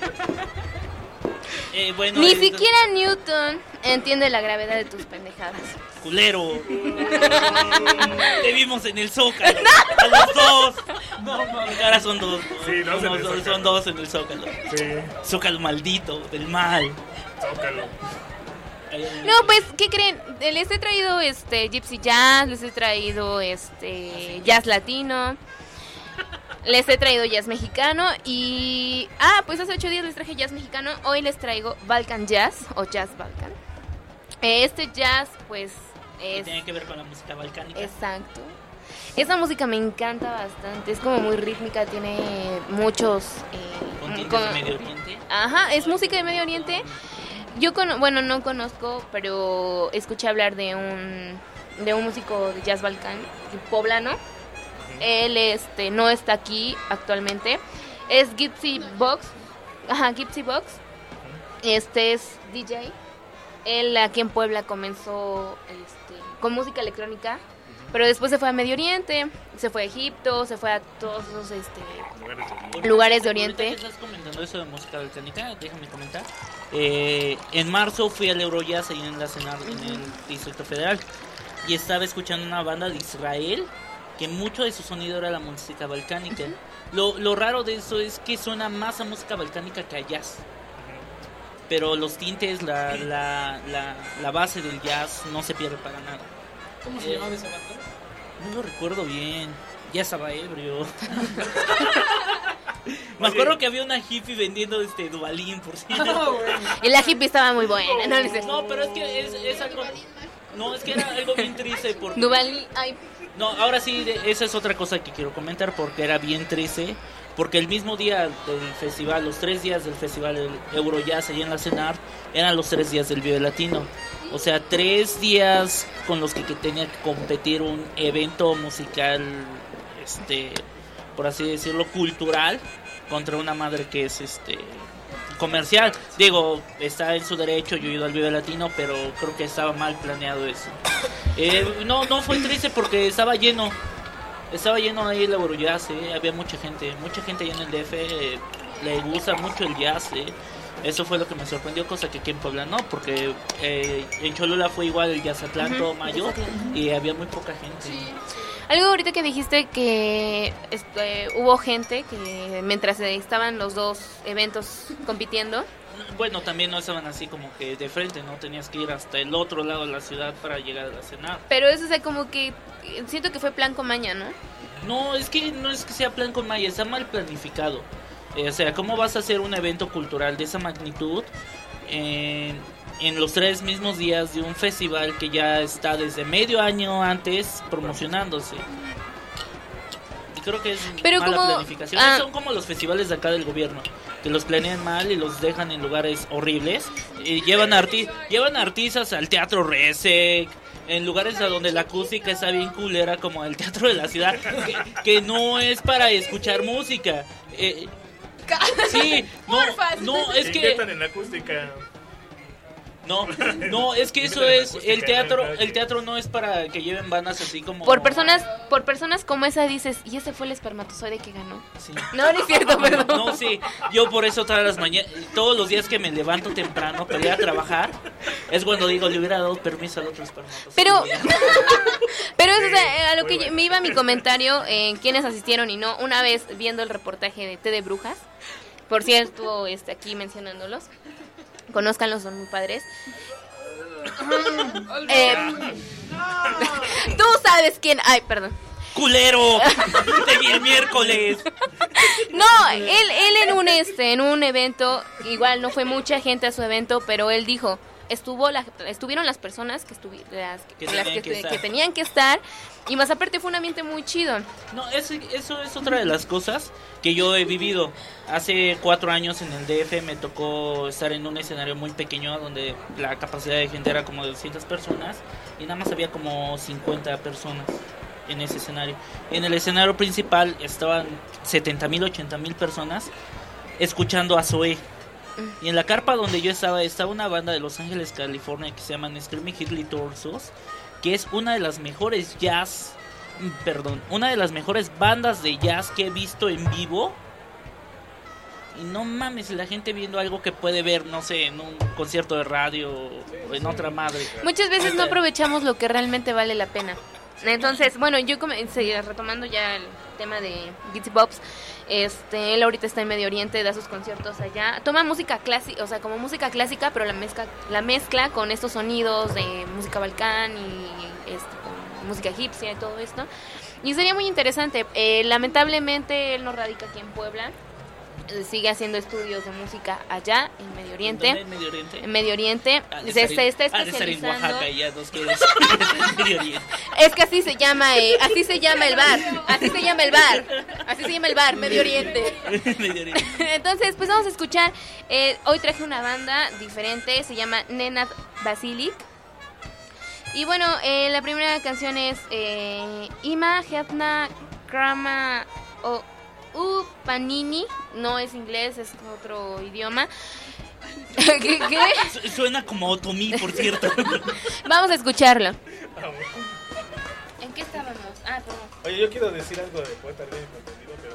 Eh, bueno, Ni entonces... siquiera Newton entiende la gravedad de tus pendejadas. Culero. Te vimos en el Zócalo. ¡No! A los dos. No, ahora son dos. Sí, no, son, en dos son dos en el Zócalo. Sí. Zócalo maldito, del mal. Zócalo. No, pues, ¿qué creen? Les he traído este Gypsy Jazz, les he traído este jazz latino, les he traído jazz mexicano y... Ah, pues hace ocho días les traje jazz mexicano, hoy les traigo Balkan Jazz o Jazz Balkan. Este jazz, pues, es... Tiene que ver con la música balcánica. Exacto. Esa música me encanta bastante, es como muy rítmica, tiene muchos... Eh, ¿Con tintes con... de Medio Oriente? Ajá, es música de Medio Oriente. yo con, bueno, no conozco, pero escuché hablar de un de un músico de jazz balcán, poblano. Uh-huh. Él este no está aquí actualmente. Es Gypsy Box. Ajá, Gypsy Box. Uh-huh. Este es D J. Él aquí en Puebla comenzó este, con música electrónica, uh-huh. pero después se fue a Medio Oriente, se fue a Egipto, se fue a todos esos este, lugares, lugares de Oriente. Ahorita que estás comentando eso de música electrónica, déjame comentar. Eh, en marzo fui al Eurojazz ahí en la Cenar, uh-huh. en el Distrito Federal, y estaba escuchando una banda de Israel que mucho de su sonido era la música balcánica. Uh-huh. Lo, lo raro de eso es que suena más a música balcánica que a jazz. Pero los tintes, la, la, la, la base del jazz no se pierde para nada. ¿Cómo se eh, llamaba esa banda? No lo recuerdo bien. Ya estaba ebrio. Me acuerdo que había una hippie vendiendo este Duvalín, por cierto. Oh, bueno. Y la hippie estaba muy buena. No, no, no pero es que es, es algo... No, es que era algo bien triste porque... Duvalín, ay... No, ahora sí, esa es otra cosa que quiero comentar porque era bien triste. Porque el mismo día del festival, los tres días del festival del Eurojazz allá en la Cenar, eran los tres días del Vive Latino. O sea, tres días con los que, que tenía que competir un evento musical, este, por así decirlo, cultural, contra una madre que es este comercial. Digo, está en su derecho, yo he ido al Vive Latino, pero creo que estaba mal planeado eso. Eh, no, no fue triste porque estaba lleno. Estaba lleno ahí el Eurojazz, eh. Había mucha gente, mucha gente allá en el D F, eh, le gusta mucho el jazz, eh. Eso fue lo que me sorprendió, cosa que aquí en Puebla no, porque eh, en Cholula fue igual el Jazzatlán todo uh-huh, mayo uh-huh. y había muy poca gente. Sí. Algo ahorita que dijiste que este, hubo gente que mientras estaban los dos eventos compitiendo. Bueno, también no estaban así como que de frente, ¿no? Tenías que ir hasta el otro lado de la ciudad para llegar a la Cenar. Pero eso, o sea, como que siento que fue plan con maña, ¿no? No, es que no es que sea plan con maña, está mal planificado. Eh, o sea, ¿cómo vas a hacer un evento cultural de esa magnitud en, en los tres mismos días de un festival que ya está desde medio año antes promocionándose? Creo que es pero mala como, planificación. ah, Son como los festivales de acá del gobierno, que los planean mal y los dejan en lugares horribles. Y llevan, arti- llevan artistas al Teatro Resec, en lugares a donde la acústica está bien culera, como el Teatro de la Ciudad, que, que no es para escuchar música. Eh, sí, no, no, es que... en la acústica. No, no, es que eso es el teatro, el teatro no es para que lleven bandas así como por personas, por personas como esa dices, y ese fue el espermatozoide que ganó. Sí. No, no es cierto, perdón. No, sí, yo por eso todas las mañanas, todos los días que me levanto temprano para ir a trabajar, es cuando digo, le hubiera dado permiso al otro espermatozoide. Pero, pero eso, o sea, a lo que me iba mi comentario en quienes asistieron y no, una vez viendo el reportaje de Té de Brujas, por cierto, este, aquí mencionándolos. Conózcanlos, son muy padres. eh, Tú sabes quién. Ay, perdón. ¡Culero! Te vi el miércoles. No, él, él en un este, en un evento, igual no fue mucha gente a su evento, pero él dijo, estuvo la, estuvieron las personas que estuvi, las, que, las tenían que, que, que tenían que estar, y más aparte fue un ambiente muy chido. No, eso, eso es otra de las cosas que yo he vivido. Hace cuatro años en el D F me tocó estar en un escenario muy pequeño donde la capacidad de gente era como de doscientas personas y nada más había como cincuenta personas en ese escenario. En el escenario principal estaban setenta mil, ochenta mil personas escuchando a Zoé. Y en la carpa donde yo estaba, estaba una banda de Los Ángeles, California, que se llaman Screaming Hitley Torsos, que es una de las mejores jazz, perdón, una de las mejores bandas de jazz que he visto en vivo. Y no mames, la gente viendo algo que puede ver, no sé, en un concierto de radio o en otra madre. Muchas veces no aprovechamos lo que realmente vale la pena. Entonces, bueno, yo comencé retomando ya el tema de Gypsy Bobs. Este, él ahorita está en Medio Oriente, da sus conciertos allá. Toma música clásica, o sea, como música clásica, pero la mezcla, la mezcla con estos sonidos de música balcán y este, con música egipcia y todo esto. Y sería muy interesante. Eh, lamentablemente él no radica aquí en Puebla. sigue haciendo estudios de música allá en Medio Oriente. ¿Dónde? ¿En Medio Oriente? En Medio Oriente. Ha de Se, estar se en- está ha de estar en especializando. Oaxaca y ya nos quieres. Medio Oriente. Es que así se llama, eh, así se llama el bar. Así se llama el bar. Así se llama el bar, Medio Oriente. Medio Oriente. Entonces, pues vamos a escuchar. eh, hoy traje una banda diferente, se llama Nenad Basilic. Y bueno, eh, la primera canción es eh, Ima Hetna Krama o U Panini. No es inglés, es otro idioma. ¿Qué? qué? Su- Suena como Otomí, por cierto. Vamos a escucharlo. ¿En qué estábamos? Ah, perdón. Oye, yo quiero decir algo de Poeta Ardido e Incomprendido, pero...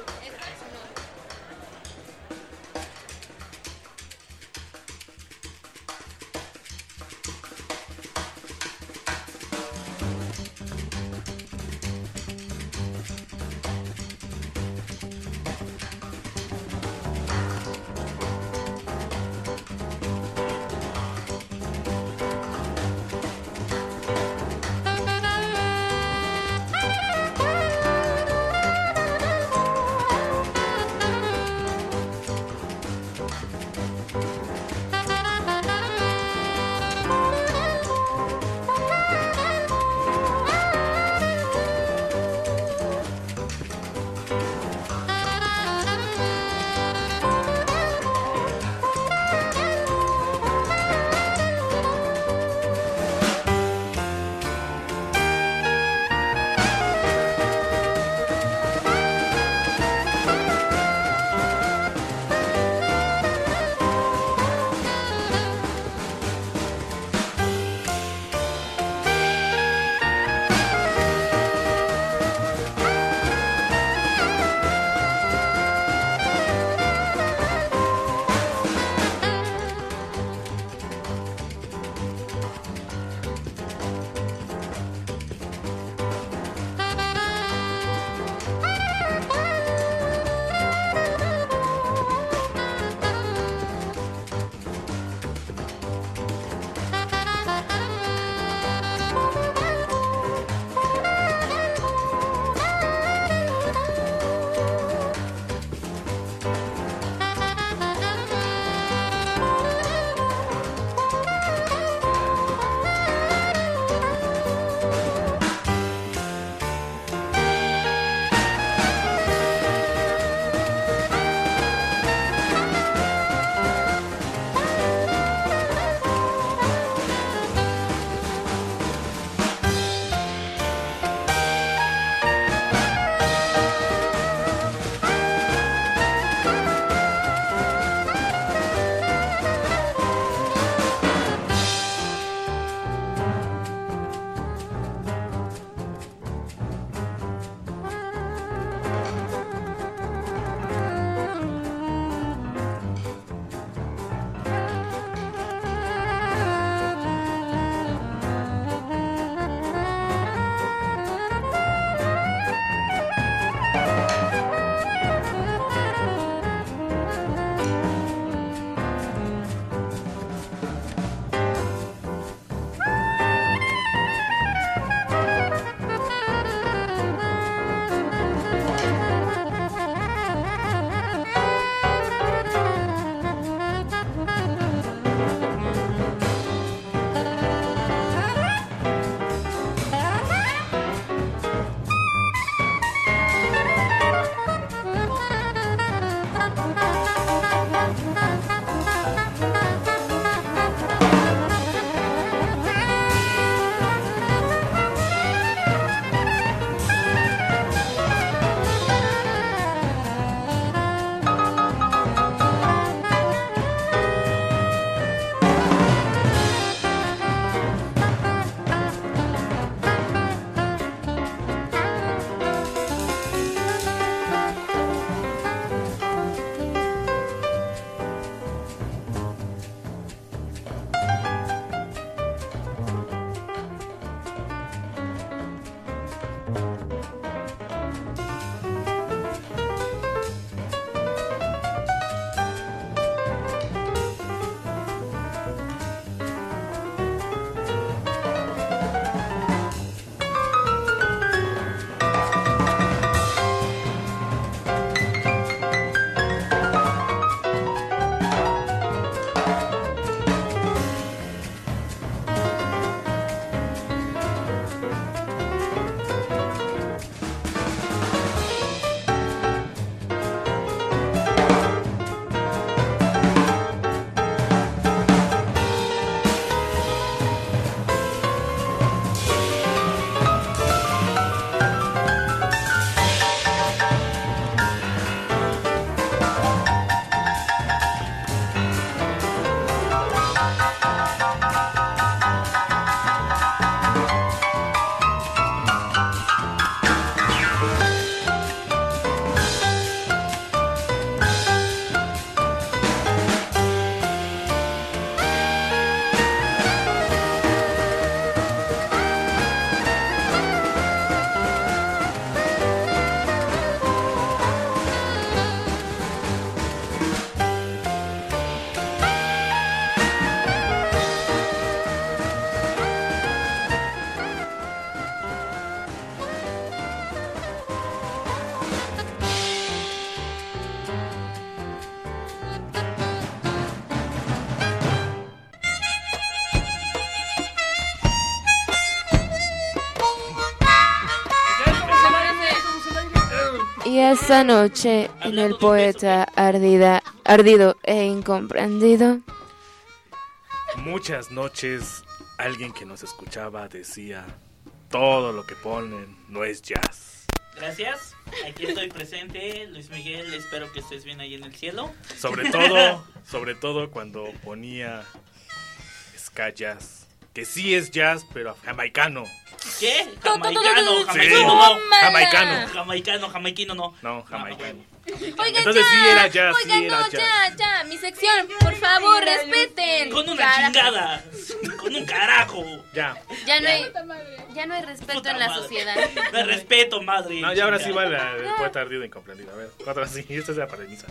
Y esa noche en el poeta ardida, ardido e incomprendido. Muchas noches alguien que nos escuchaba decía, todo lo que ponen no es jazz. Gracias, aquí estoy presente, Luis Miguel, espero que estés bien ahí en el cielo. Sobre todo, sobre todo cuando ponía ska jazz, que sí es jazz, pero jamaicano. ¿Qué? Jamaicano, Sí, jamaicano, no. jamaicano. Jamaicano, jamaiquino no. No, jamaicano. Oigan, Entonces ya, sí era jazz, oigan, sí era no, jazz. ya, ya, mi sección, por favor, respeten. Con una Carajo. chingada, con un carajo. Ya. Ya no hay, ya no hay respeto Puta en la madre. sociedad. Me respeto, madre. No, ya ahora sí va chingada. la- el poeta ardido e incomprendido. A ver, otra sí, esta es la premisa.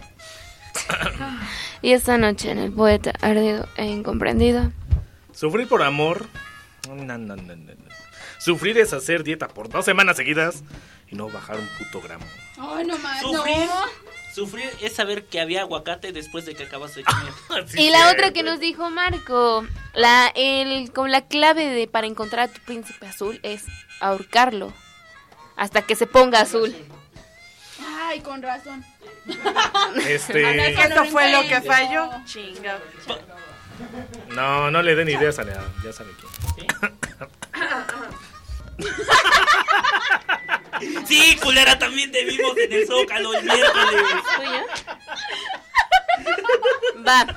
Y esta noche en el poeta ardido e incomprendido. Sufrir por amor. No, no, no, no, no. Sufrir es hacer dieta por dos semanas seguidas y no bajar un puto gramo. Ay, no más, Sufrir, no. sufrir es saber que había aguacate después de que acabas de comer. Y la otra que nos dijo Marco, la el con la clave de para encontrar a tu príncipe azul es ahorcarlo hasta que se ponga azul. Ay, con razón. Este. Eso fue lo que falló. Chinga. No, no le den ideas a Lea, ya sabe quién. Sí, culera, también te vimos en el Zócalo el miércoles. Va.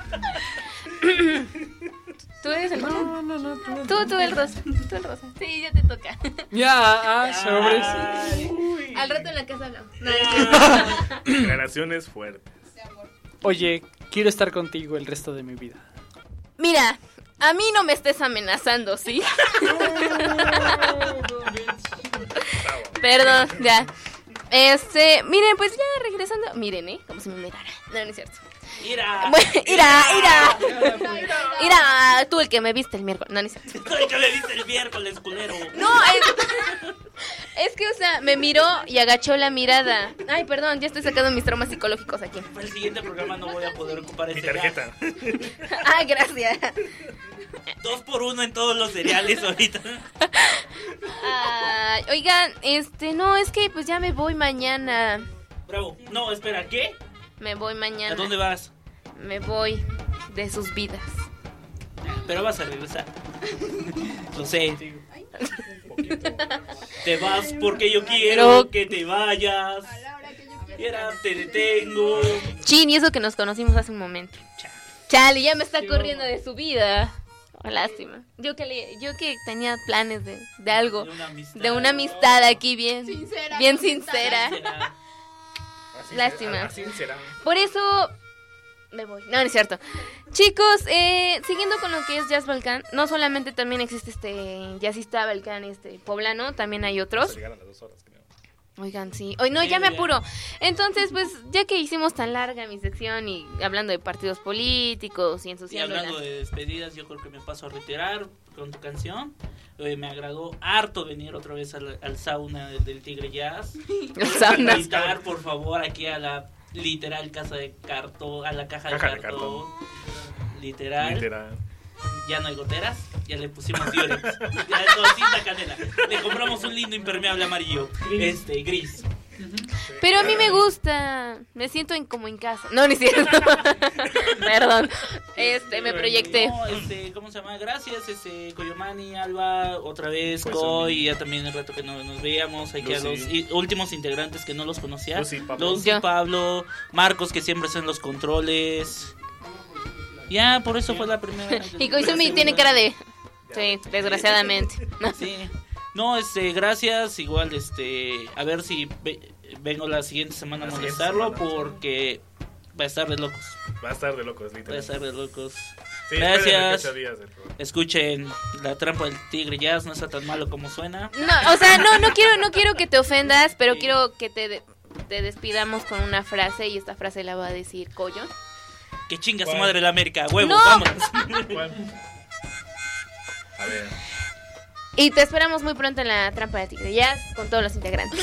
¿Tú eres el rosa? No, no, no. Tú, tú el rosa. Tú el rosa. Sí, ya te toca. Ya, ah, sobres. Al rato en la casa hablamos. No, Declaraciones fuertes. Oye, quiero estar contigo el resto de mi vida. mira, a mí no me estés amenazando, ¿sí? Perdón, ya. Este, miren, pues ya regresando. Miren, ¿eh? Como si me mirara. No, no es cierto. Ira. Bueno, ira, ira. Ira, tú el que me viste el miércoles. No, no es cierto. Tú el que me viste el miércoles, culero. No, es, es que, o sea, me miró y agachó la mirada. Ay, perdón, ya estoy sacando mis traumas psicológicos aquí. Para el siguiente programa no voy a poder ocupar Mi ese tarjeta. Ay, gracias. Dos por uno en todos los cereales ahorita. Ay, oigan, este, no, es que pues ya me voy mañana. Bravo. No, espera, ¿qué? Me voy mañana. ¿A dónde vas? Me voy de sus vidas. Pero vas a regresar. Lo sé. Te vas porque yo quiero Pero- que te vayas. Quiera, te detengo. Chin, y eso que nos conocimos hace un momento. Chale, ya me está corriendo de su vida. Oh, lástima. Yo que le, yo que tenía planes de, de algo, De una amistad. de una amistad aquí bien, Sincera, bien sincera. sincera. Así Lástima. Así será. Por eso me voy. No, no es cierto. Chicos, eh, siguiendo con lo que es Jazz Balcán, no solamente también existe este jazzista Balcán este poblano, también hay otros. Llegaron las dos horas, creo. Oigan, sí. Hoy no, Sí, ya me ya. apuro. Entonces, pues, ya que hicimos tan larga mi sección y hablando de partidos políticos y Y ensuciando hablando la- de despedidas, yo creo que me paso a retirar con tu canción. Eh, me agradó harto venir otra vez al, al sauna del, del Tigre Jazz. El sauna. Invitar, por favor, aquí a la literal casa de cartón, a la caja, Caja de de cartón. Literal. Literal. Ya no hay goteras, ya le pusimos Diorex. Ya no, cinta canela. Le compramos un lindo impermeable amarillo. Este, gris. Pero a mí me gusta. Me siento en, como en casa. No, ni siquiera. Perdón. Este, me proyecté. No, este, ¿cómo se llama? Gracias, este, Coyomani, Alba, otra vez, Pues, Coy, sí. y ya también el rato que no nos veíamos, aquí a Lucy. los i- últimos integrantes que no los conocía. Lucy, Pablo. Lucy, Ya. Pablo, Marcos, que siempre están en los controles. Ya, por eso fue la primera. Y Koizumi tiene cara de. Sí, desgraciadamente. Sí. No, este, gracias, igual, este, a ver si ve- vengo la siguiente semana a La siguiente molestarlo semana, porque va a estar de locos, Va a estar de locos, va a literal. estar de locos. Sí, Gracias. espérenme ocho días del programa. Escuchen La Trampa del Tigre Jazz, no está tan malo como suena. No, o sea, no, no quiero, no quiero que te ofendas, pero Sí. quiero que te, de- te despidamos con una frase y esta frase la va a decir Coyo. Que chinga su ¿Cuál? madre la América, huevo, No. vámonos. ¿Cuál? A ver. Y te esperamos muy pronto en la trampa de Tigre Jazz con todos los integrantes.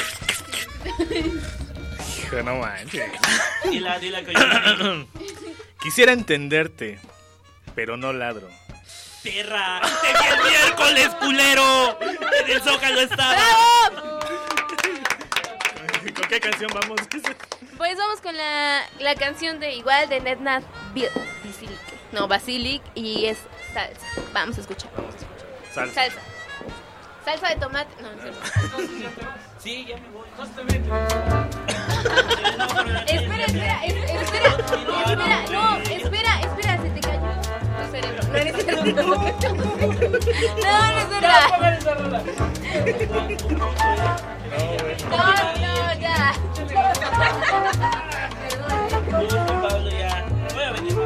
Hijo, no manches. Dila, dila, Coyomani. Quisiera entenderte, pero no ladro. Perra, te vi el miércoles, culero. En el Zócalo estaba. Con ¿Con qué canción vamos? Pues vamos con la, la canción de igual de Nednat Basilic. No, Basilic y es salsa. Vamos a escuchar. Vamos a escuchar. Salsa. Salsa. Salsa de tomate. No, no sé. Sí, ya me voy. Espera, espera, espera, espera, no, espera, espera, se te cayó tu cerebro. No eres cierto. No, no es verdad. No, no, ya. Perdón, Pablo, ya. Voy a venir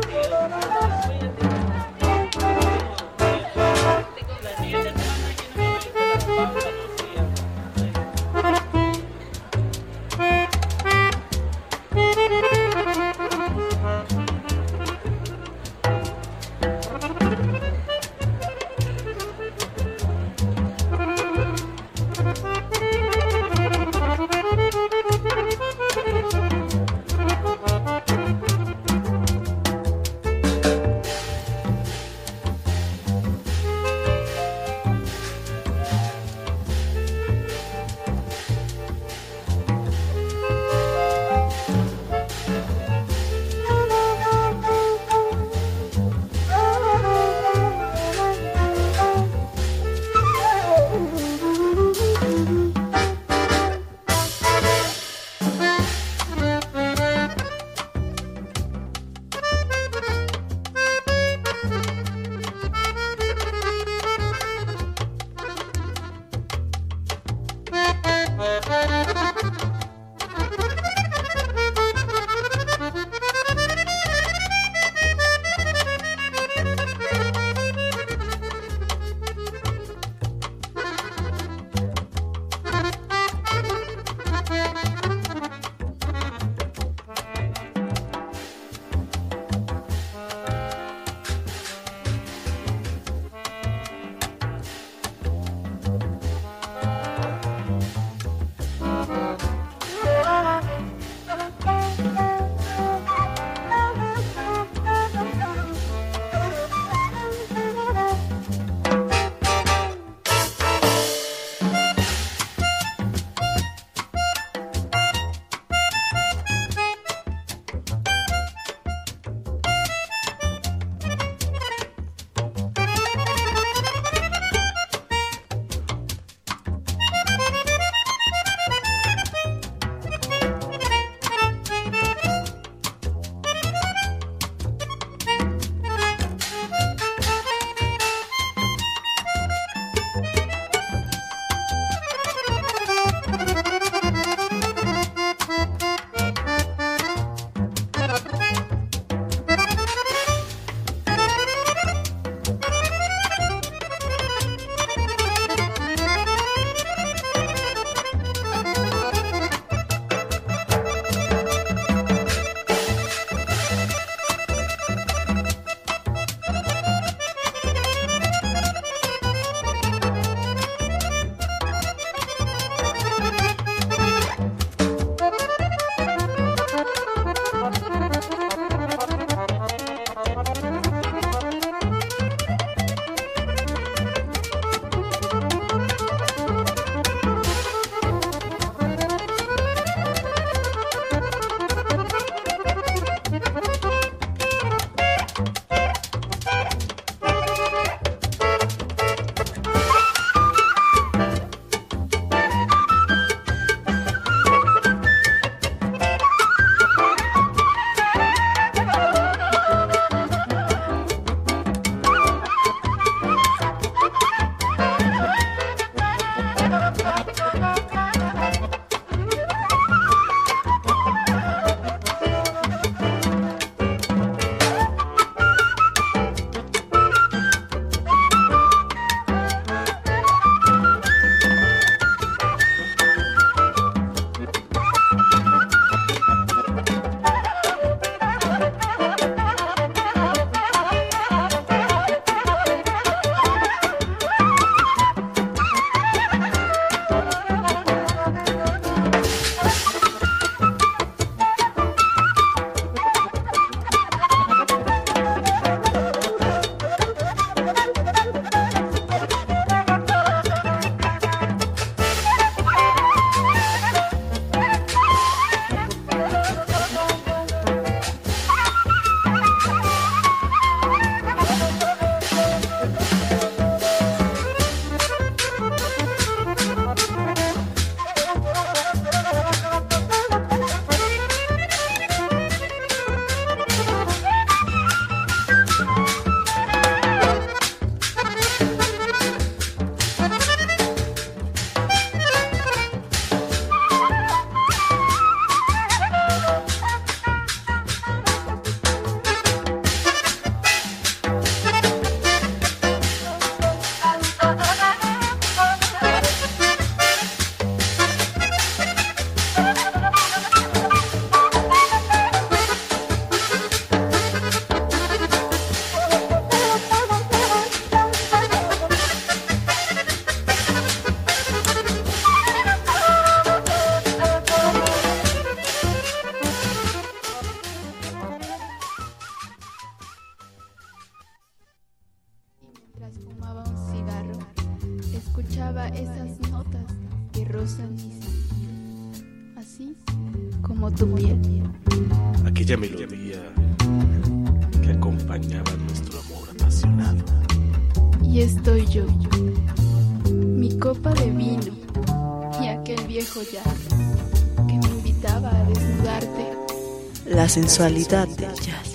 escuchaba esas notas que rozan mi sentir, así como tu piel. Aquella melodía que acompañaba nuestro amor apasionado. Y estoy yo, mi copa de vino y aquel viejo jazz que me invitaba a desnudarte. La sensualidad del jazz.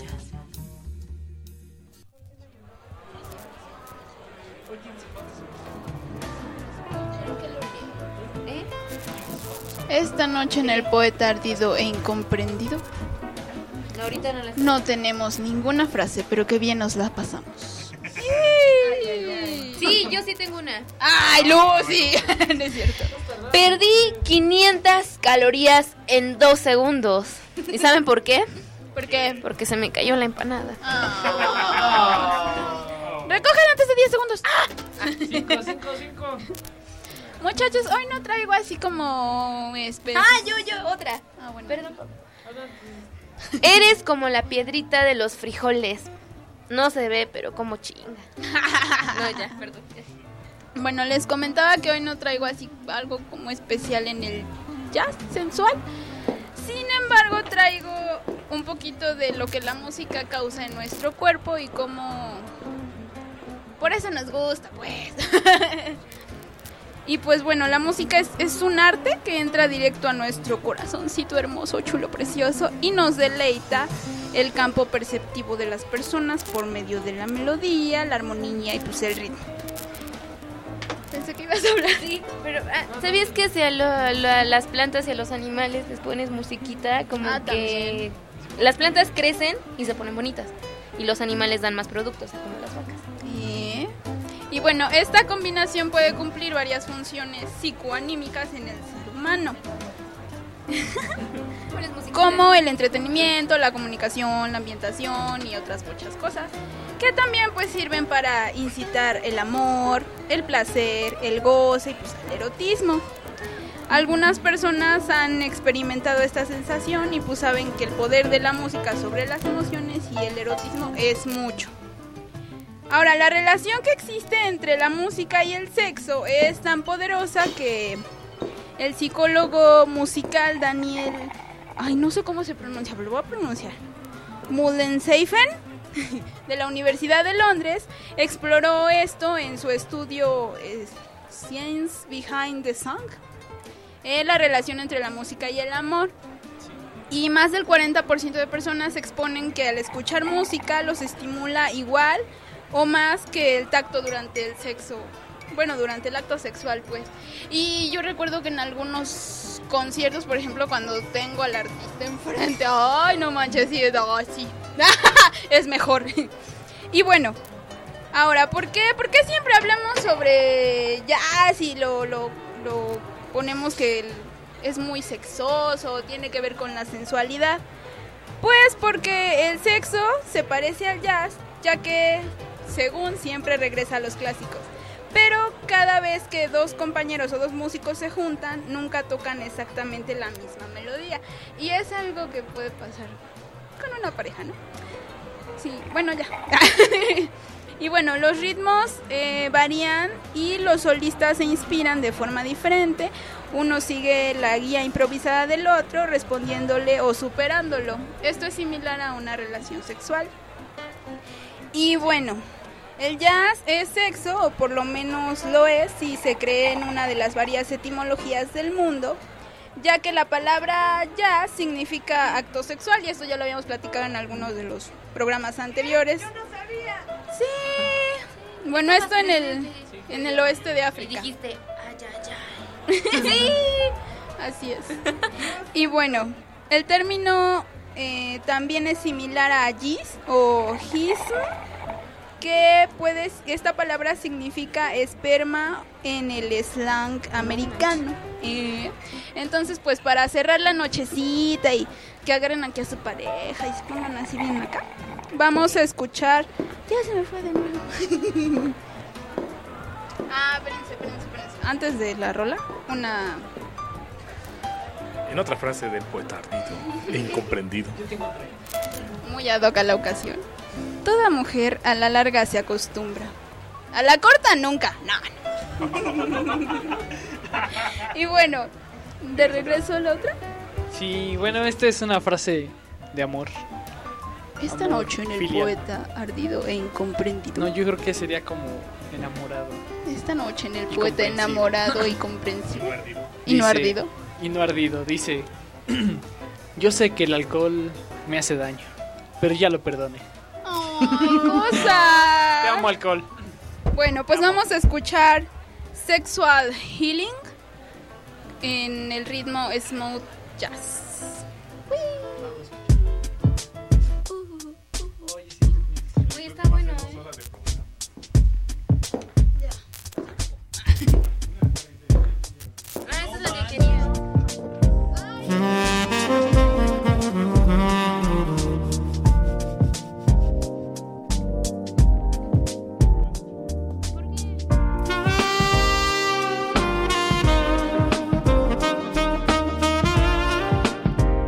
Esta noche en el poeta ardido e incomprendido No, ahorita no, las... no tenemos ninguna frase, pero qué bien nos la pasamos. Sí, yo sí tengo una. ¡Ay, Lucy! No es cierto. Perdí quinientas calorías en dos segundos. ¿Y saben por qué? ¿Por qué? Porque se me cayó la empanada. Oh. Recogen antes de diez segundos. cinco, cinco, cinco. Muchachos, hoy no traigo así como... Especie. Ah, yo, yo, otra. Ah, bueno. Perdón. Eres como la piedrita de los frijoles. No se ve, pero como chinga. No, ya, perdón. Bueno, les comentaba que hoy no traigo así algo como especial en el jazz sensual. Sin embargo, traigo un poquito de lo que la música causa en nuestro cuerpo y cómo... Por eso nos gusta, pues. Y pues bueno, la música es, es un arte que entra directo a nuestro corazoncito hermoso, chulo, precioso y nos deleita el campo perceptivo de las personas por medio de la melodía, la armonía y pues el ritmo. Pensé que ibas a hablar. Sí, pero ah, ¿sabías que si a, lo, lo, a las plantas y a los animales les pones musiquita? Como ah, que también. Las plantas crecen y se ponen bonitas y los animales dan más productos, como las vacas. ¿Eh? Y bueno, esta combinación puede cumplir varias funciones psicoanímicas en el ser humano. Como el entretenimiento, la comunicación, la ambientación y otras muchas cosas que también pues sirven para incitar el amor, el placer, el goce y pues el erotismo. Algunas personas han experimentado esta sensación y pues saben que el poder de la música sobre las emociones y el erotismo es mucho. Ahora, la relación que existe entre la música y el sexo es tan poderosa que el psicólogo musical Daniel... Ay, no sé cómo se pronuncia, pero lo voy a pronunciar. Mullenseifen, de la Universidad de Londres, exploró esto en su estudio eh, Science Behind the Song, eh, la relación entre la música y el amor. Y más del cuarenta por ciento de personas exponen que al escuchar música los estimula igual o más que el tacto durante el sexo, bueno, durante el acto sexual, pues. Y yo recuerdo que en algunos conciertos, por ejemplo, cuando tengo al artista enfrente, ay, no manches, sí, no, sí, es mejor. Y bueno, ahora, ¿por qué? ¿Por qué siempre hablamos sobre jazz y lo, lo, lo ponemos que el, es muy sexoso, tiene que ver con la sensualidad? Pues porque el sexo se parece al jazz, ya que según siempre regresa a los clásicos. Pero cada vez que dos compañeros o dos músicos se juntan, nunca tocan exactamente la misma melodía. Y es algo que puede pasar con una pareja, ¿no? Sí, bueno, ya. Y bueno, los ritmos eh, varían y los solistas se inspiran de forma diferente. Uno sigue la guía improvisada del otro, respondiéndole o superándolo. Esto es similar a una relación sexual. Y bueno, el jazz es sexo, o por lo menos lo es si se cree en una de las varias etimologías del mundo, ya que la palabra jazz significa acto sexual, y esto ya lo habíamos platicado en algunos de los programas anteriores. ¡Yo no sabía! Sí. Bueno, esto en el, en el oeste de África. Y dijiste, ay, ay, ay. Sí, así es. Y bueno, el término eh, también es similar a jizz o jism, que puede, esta palabra significa esperma en el slang americano. Eh, entonces, pues para cerrar la nochecita y que agarren aquí a su pareja y se pongan así bien acá, vamos a escuchar. Ya se me fue de nuevo. Ah, espérense, espérense, espérense. Antes de la rola, una... En otra frase del poeta ardido e incomprendido. Muy ad hoc a la ocasión. Toda mujer a la larga se acostumbra. A la corta nunca. No, no. Y bueno, de regreso a la otra. Sí, bueno, esta es una frase de amor. Esta Amor, noche en el filia. poeta ardido e incomprendido. No, yo creo que sería como enamorado. Esta noche en el Y poeta comprensivo. enamorado y comprensivo. Y no Dice- ardido. Y no ardido, dice, yo sé que el alcohol me hace daño, pero ya lo perdoné. ¡Ay, cosa! Te amo, alcohol. Bueno, pues vamos a escuchar Sexual Healing en el ritmo Smooth Jazz. Uy, está bueno, ¿eh? Ah, eso es lo que quería. Thank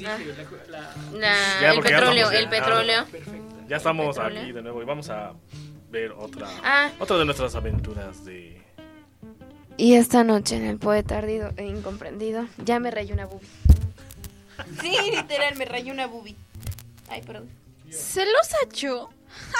dije, la, la... La, Ya, el porque ya petróleo, estamos el ya- petróleo. Perfecto. Ya estamos Petróleo. aquí de nuevo y vamos a ver otra, Ah. otra de nuestras aventuras de... Y esta noche en el poeta ardido e incomprendido, ya me rayé una boobie. Sí, literal, me rayé una boobie. Ay, perdón. ¿Celosa yo?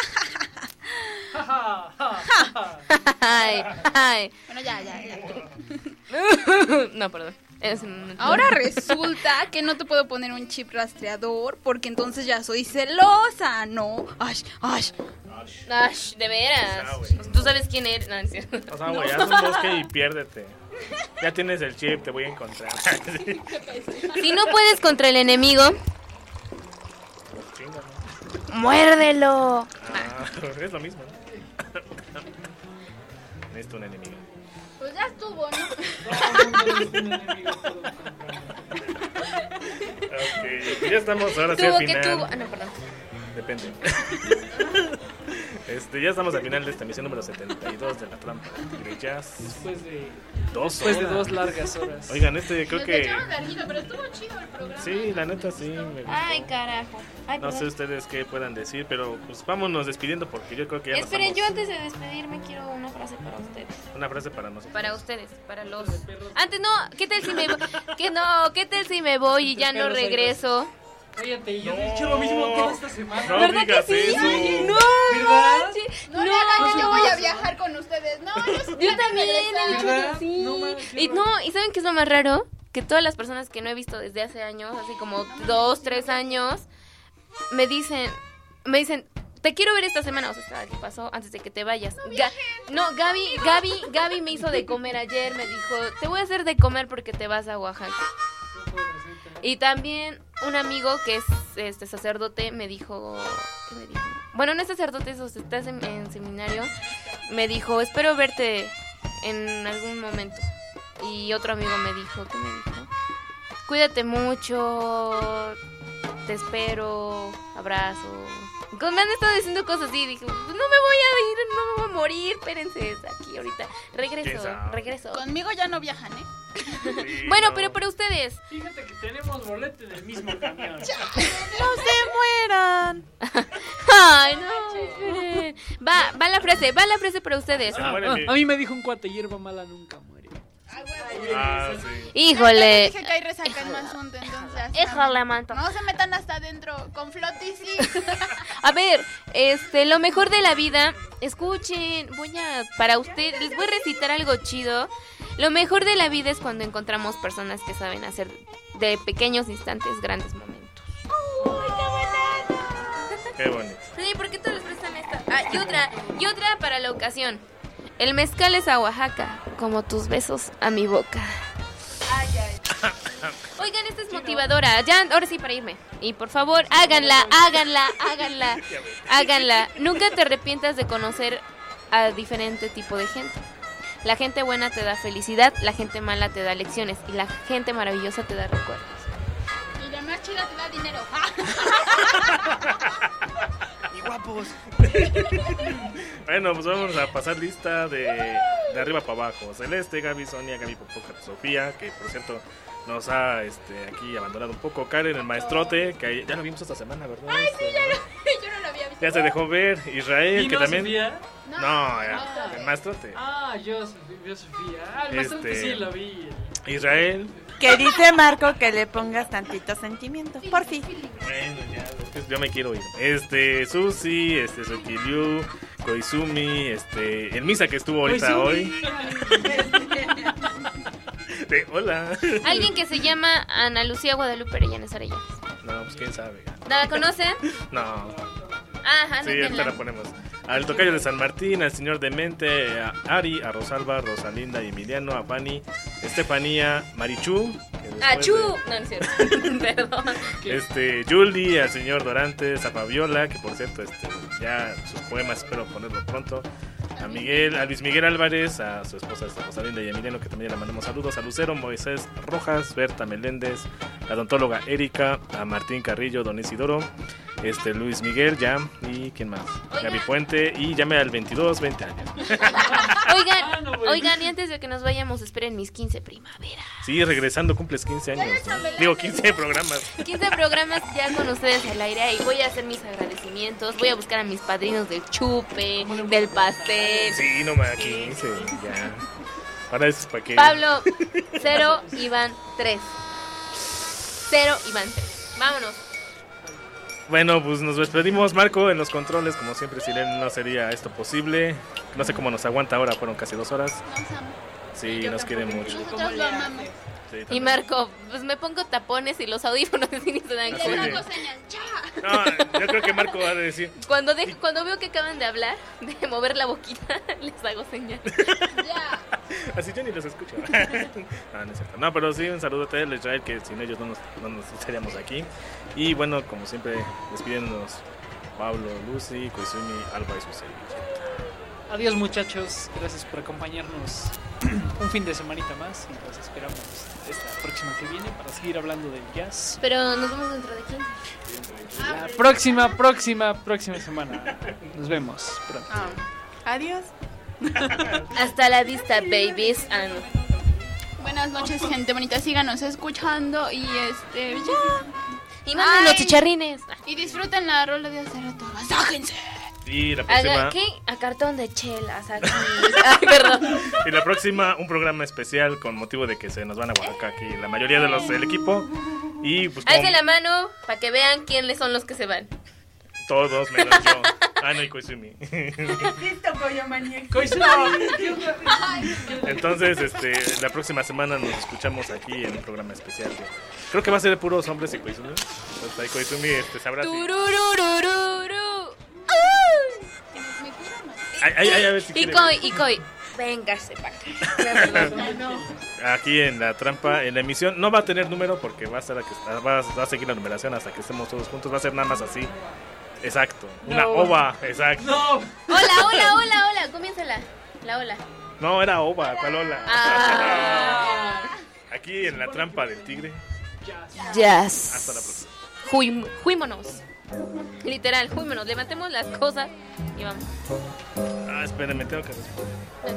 Ay, ay. Bueno, ya, ya, ya. No, perdón. Es un- Ahora resulta que no te puedo poner un chip rastreador porque entonces ya soy celosa, ¿no? Ay, ay. Ash, de veras. Ah, güey. Tú sabes quién eres. No, es cierto. O sea, güey, haz un bosque y piérdete. Ya tienes el chip, te voy a encontrar. Si no puedes contra el enemigo, Chinga, ¿no? ¡Muérdelo! Ah, es lo mismo, ¿no? Necesito un enemigo. Pues ya estuvo, ¿no? Ok, pues ya estamos ahora sí al tuvo que final. tuvo. Ah, no, perdón. Depende. Este, ya estamos al final de esta emisión número setenta y dos de La Trampa de Jazz. Después de Dos después de horas. dos largas horas. Oigan, este creo Nos que... echaron larguito, pero estuvo chido el programa. Sí, la neta sí, me gustó. Ay, carajo. Ay, No sé perdón. ustedes qué puedan decir, pero pues vámonos despidiendo porque yo creo que ya nos Esperen, yo vamos. antes de despedirme quiero una frase para ustedes. Una frase para nosotros. Para ustedes, para los... Antes no, ¿qué tal si me voy? Que no, ¿qué tal si me voy y ya no Perros, ahí regreso? Cállate, yo he hecho lo mismo toda esta semana. No ¿Verdad digas que sí? eso. No, ¿Verdad? manches. No, le hagan que yo voy a viajar con ustedes. No, yo, sí Yo también, regresar. he dicho ¿Verdad? que sí. No manches, Y no, ¿y saben qué es lo más raro? Que todas las personas que no he visto desde hace años, así como dos, tres años, me dicen, me dicen, te quiero ver esta semana, o sea, ¿qué pasó? Antes de que te vayas. Ga- no, Gaby, Gaby, Gaby me hizo de comer ayer, me dijo, te voy a hacer de comer porque te vas a Oaxaca. Y también un amigo que es este sacerdote me dijo, ¿qué me dijo? Bueno, no es sacerdote, eso está en, en seminario. Me dijo, espero verte en algún momento. Y otro amigo me dijo, ¿qué me dijo? Cuídate mucho, te espero, abrazo. Me han estado diciendo cosas así, dije, no me voy a ir, no me voy a morir, espérense, aquí ahorita, regreso, regreso. Conmigo ya no viajan, ¿eh? Sí, Bueno, no. pero para ustedes. Fíjate que tenemos boleto del mismo camión. ¡No se mueran! Ay, no, esperen. Va, va la frase, va la frase para ustedes. Se Ah, muere ah, mi- a mí me dijo un cuate, hierba mala nunca muere. Ah, sí. Híjole. Dije que hay resaca en Mazunte, entonces. hasta- Híjole, manto. No se metan hasta adentro. Con flotis sí. A ver, este, lo mejor de la vida, escuchen, voy a, para ustedes, les voy a recitar algo chido. Lo mejor de la vida es cuando encontramos personas que saben hacer de pequeños instantes grandes momentos. Qué bonito. Sí, ¿por qué todos les prestan esta? Ah, y otra, y otra para la ocasión. El mezcal es a Oaxaca, como tus besos a mi boca. Oigan, esta es motivadora. Ya, ahora sí para irme. Y por favor, háganla, háganla, háganla, háganla. Nunca te arrepientas de conocer a diferente tipo de gente. La gente buena te da felicidad, la gente mala te da lecciones y la gente maravillosa te da recuerdos. Y la más chida te da dinero. Y guapos. Bueno, pues vamos a pasar lista de, de arriba para abajo. Celeste, Gaby, Sonia, Gaby Popoca, Sofía, que por cierto nos ha este, aquí abandonado un poco. Karen, el maestrote, que ya lo vimos esta semana, ¿verdad? Ay, sí, Este, ya lo, yo no lo había visto. ya se dejó ver. Israel, ¿Y que no, también... Sofía? No, No, ya, no. el maestrote. Ah, yo, yo Sofía. Ah, el maestro Este- sí lo vi. Israel. Que dice Marco que le pongas tantito sentimiento. Por fin. Bueno, ya, es que yo me quiero ir. Este, Susi, este, Sokiliu, Koizumi, este, el Misa que estuvo ahorita Koizumi. hoy. De, hola. Alguien que se llama Ana Lucía Guadalupe Arellanes Arellanes. No, pues quién sabe. ¿La conocen? No. Ajá, Sí, ahorita la ponemos. Al tocayo de San Martín, al señor Demente, a Ari, a Rosalba, Rosalinda y Emiliano, a Fanny, Estefanía, Marichu. que después ¡Achú! de- No, no es cierto. Perdón. Este, Julie, al señor Dorantes, a Fabiola, que por cierto, este, ya sus poemas espero ponerlo pronto. A Miguel, a Luis Miguel Álvarez, a su esposa esta Rosalinda y Emiliano, que también le mandamos saludos. A Lucero, Moisés Rojas, Berta Meléndez, la odontóloga Erika, a Martín Carrillo, Don Isidoro, este, Luis Miguel, ya, y ¿quién más? Gaby Puente, y llame al veintidós, veinte años. Oigan, oigan, y antes de que nos vayamos, esperen mis quince primaveras. Sí, regresando, cumples quince años. ¿No? Digo, quince programas. quince programas ya con ustedes al aire y voy a hacer mis agradecimientos. Voy a buscar a mis padrinos del chupe, del pastel. Sí, no más, quince, ya. Ahora eso es para qué. Pablo, cero, Iván, tres. Cero, Iván, tres. Vámonos. Bueno, pues nos despedimos. Marco en los controles, como siempre, sin él no sería esto posible. No sé cómo nos aguanta ahora, fueron casi dos horas. Sí, nos quiere mucho. Nosotros lo amamos. Sí, y Marco, pues me pongo tapones y los audífonos y ni se dan Así cuenta. de- Le hago señal, ya. No, yo creo que Marco va a decir. Cuando, de- cuando veo que acaban de hablar, de mover la boquita, les hago señal. Así yo ni los escucho. No, no es cierto. No, pero sí, un saludo a Tel, Israel, que sin ellos no nos, no nos estaríamos aquí. Y bueno, como siempre, despidiéndonos Pablo, Lucy, Koizumi, Alba y su servilleta. Adiós muchachos, gracias por acompañarnos un fin de semanita más y los esperamos esta próxima que viene para seguir hablando del jazz. Pero nos vemos dentro de quince. La próxima, próxima, próxima semana. Nos vemos pronto. Adiós. Hasta la vista, babies. Ah, no. Buenas noches, gente bonita. Síganos escuchando y este. Ya. Y mándenos Ay. chicharrines. Y disfruten la rola de hacer rato. ¡Masájense! Y la próxima. Haga- ¿Qué? A cartón de chelas aquí. Ay, perdón. Y la próxima, un programa especial con motivo de que se nos van a Oaxaca aquí la mayoría de los del equipo. Y pues como Alcen la mano para que vean quiénes son los que se van. todos menos yo. Ah, no, y Koizumi. Entonces, este, la próxima semana nos escuchamos aquí en un programa especial. de- Creo que va a ser de puros hombres y Koizumi. Entonces ahí Koizumi este, sabrá si... Turururururu. Ay, ay, ay, a ver si Y quiere. Koi, y Koi. Véngase para acá. Aquí en la trampa, en la emisión, no va a tener número porque va a, estar a, que- va a, va a seguir la numeración hasta que estemos todos juntos. Va a ser nada más así. Exacto. Una No. ova, exacto. No. Hola, hola, hola, hola. Comiénzala. La hola. No, era ova, ¿cuál ola? Ah. Aquí en la trampa del tigre. Jazz. Hasta la próxima. Juim- Juímonos. Literal, juímonos. Levantemos las cosas y vamos. Ah, espérenme, tengo que responder.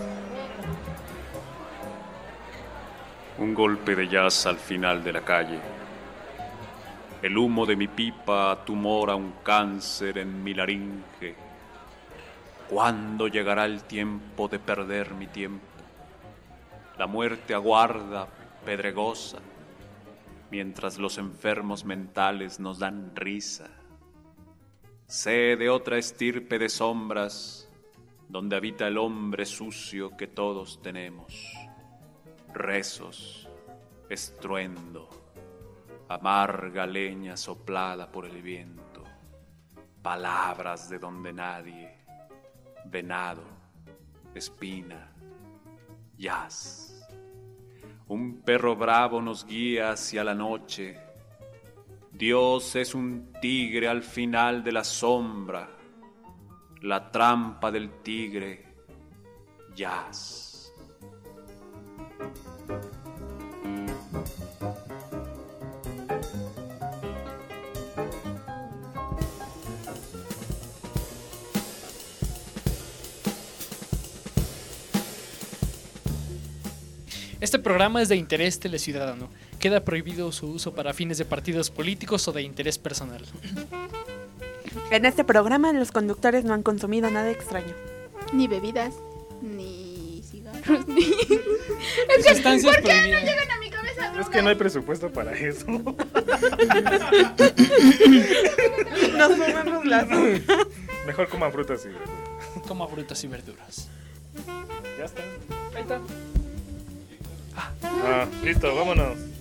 Un golpe de jazz al final de la calle. El humo de mi pipa tumora un cáncer en mi laringe. ¿Cuándo llegará el tiempo de perder mi tiempo? La muerte aguarda, pedregosa, mientras los enfermos mentales nos dan risa. Sé de otra estirpe de sombras, donde habita el hombre sucio que todos tenemos. Rezos, estruendo, amarga leña soplada por el viento, palabras de donde nadie, venado, espina, jazz. Un perro bravo nos guía hacia la noche. Dios es un tigre al final de la sombra, la trampa del tigre, jazz. Este programa es de interés teleciudadano. Queda prohibido su uso para fines de partidos políticos o de interés personal. En este programa los conductores no han consumido nada extraño. Ni bebidas, ni cigarros, ni... Es que, Sustancias ¿por qué no prohibidas. llegan a mi cabeza? Es que no hay presupuesto para eso. Nos comemos las... Mejor coman frutas y verduras. Coma frutas y verduras. Ya está. Ahí está. Ah, listo, vámonos.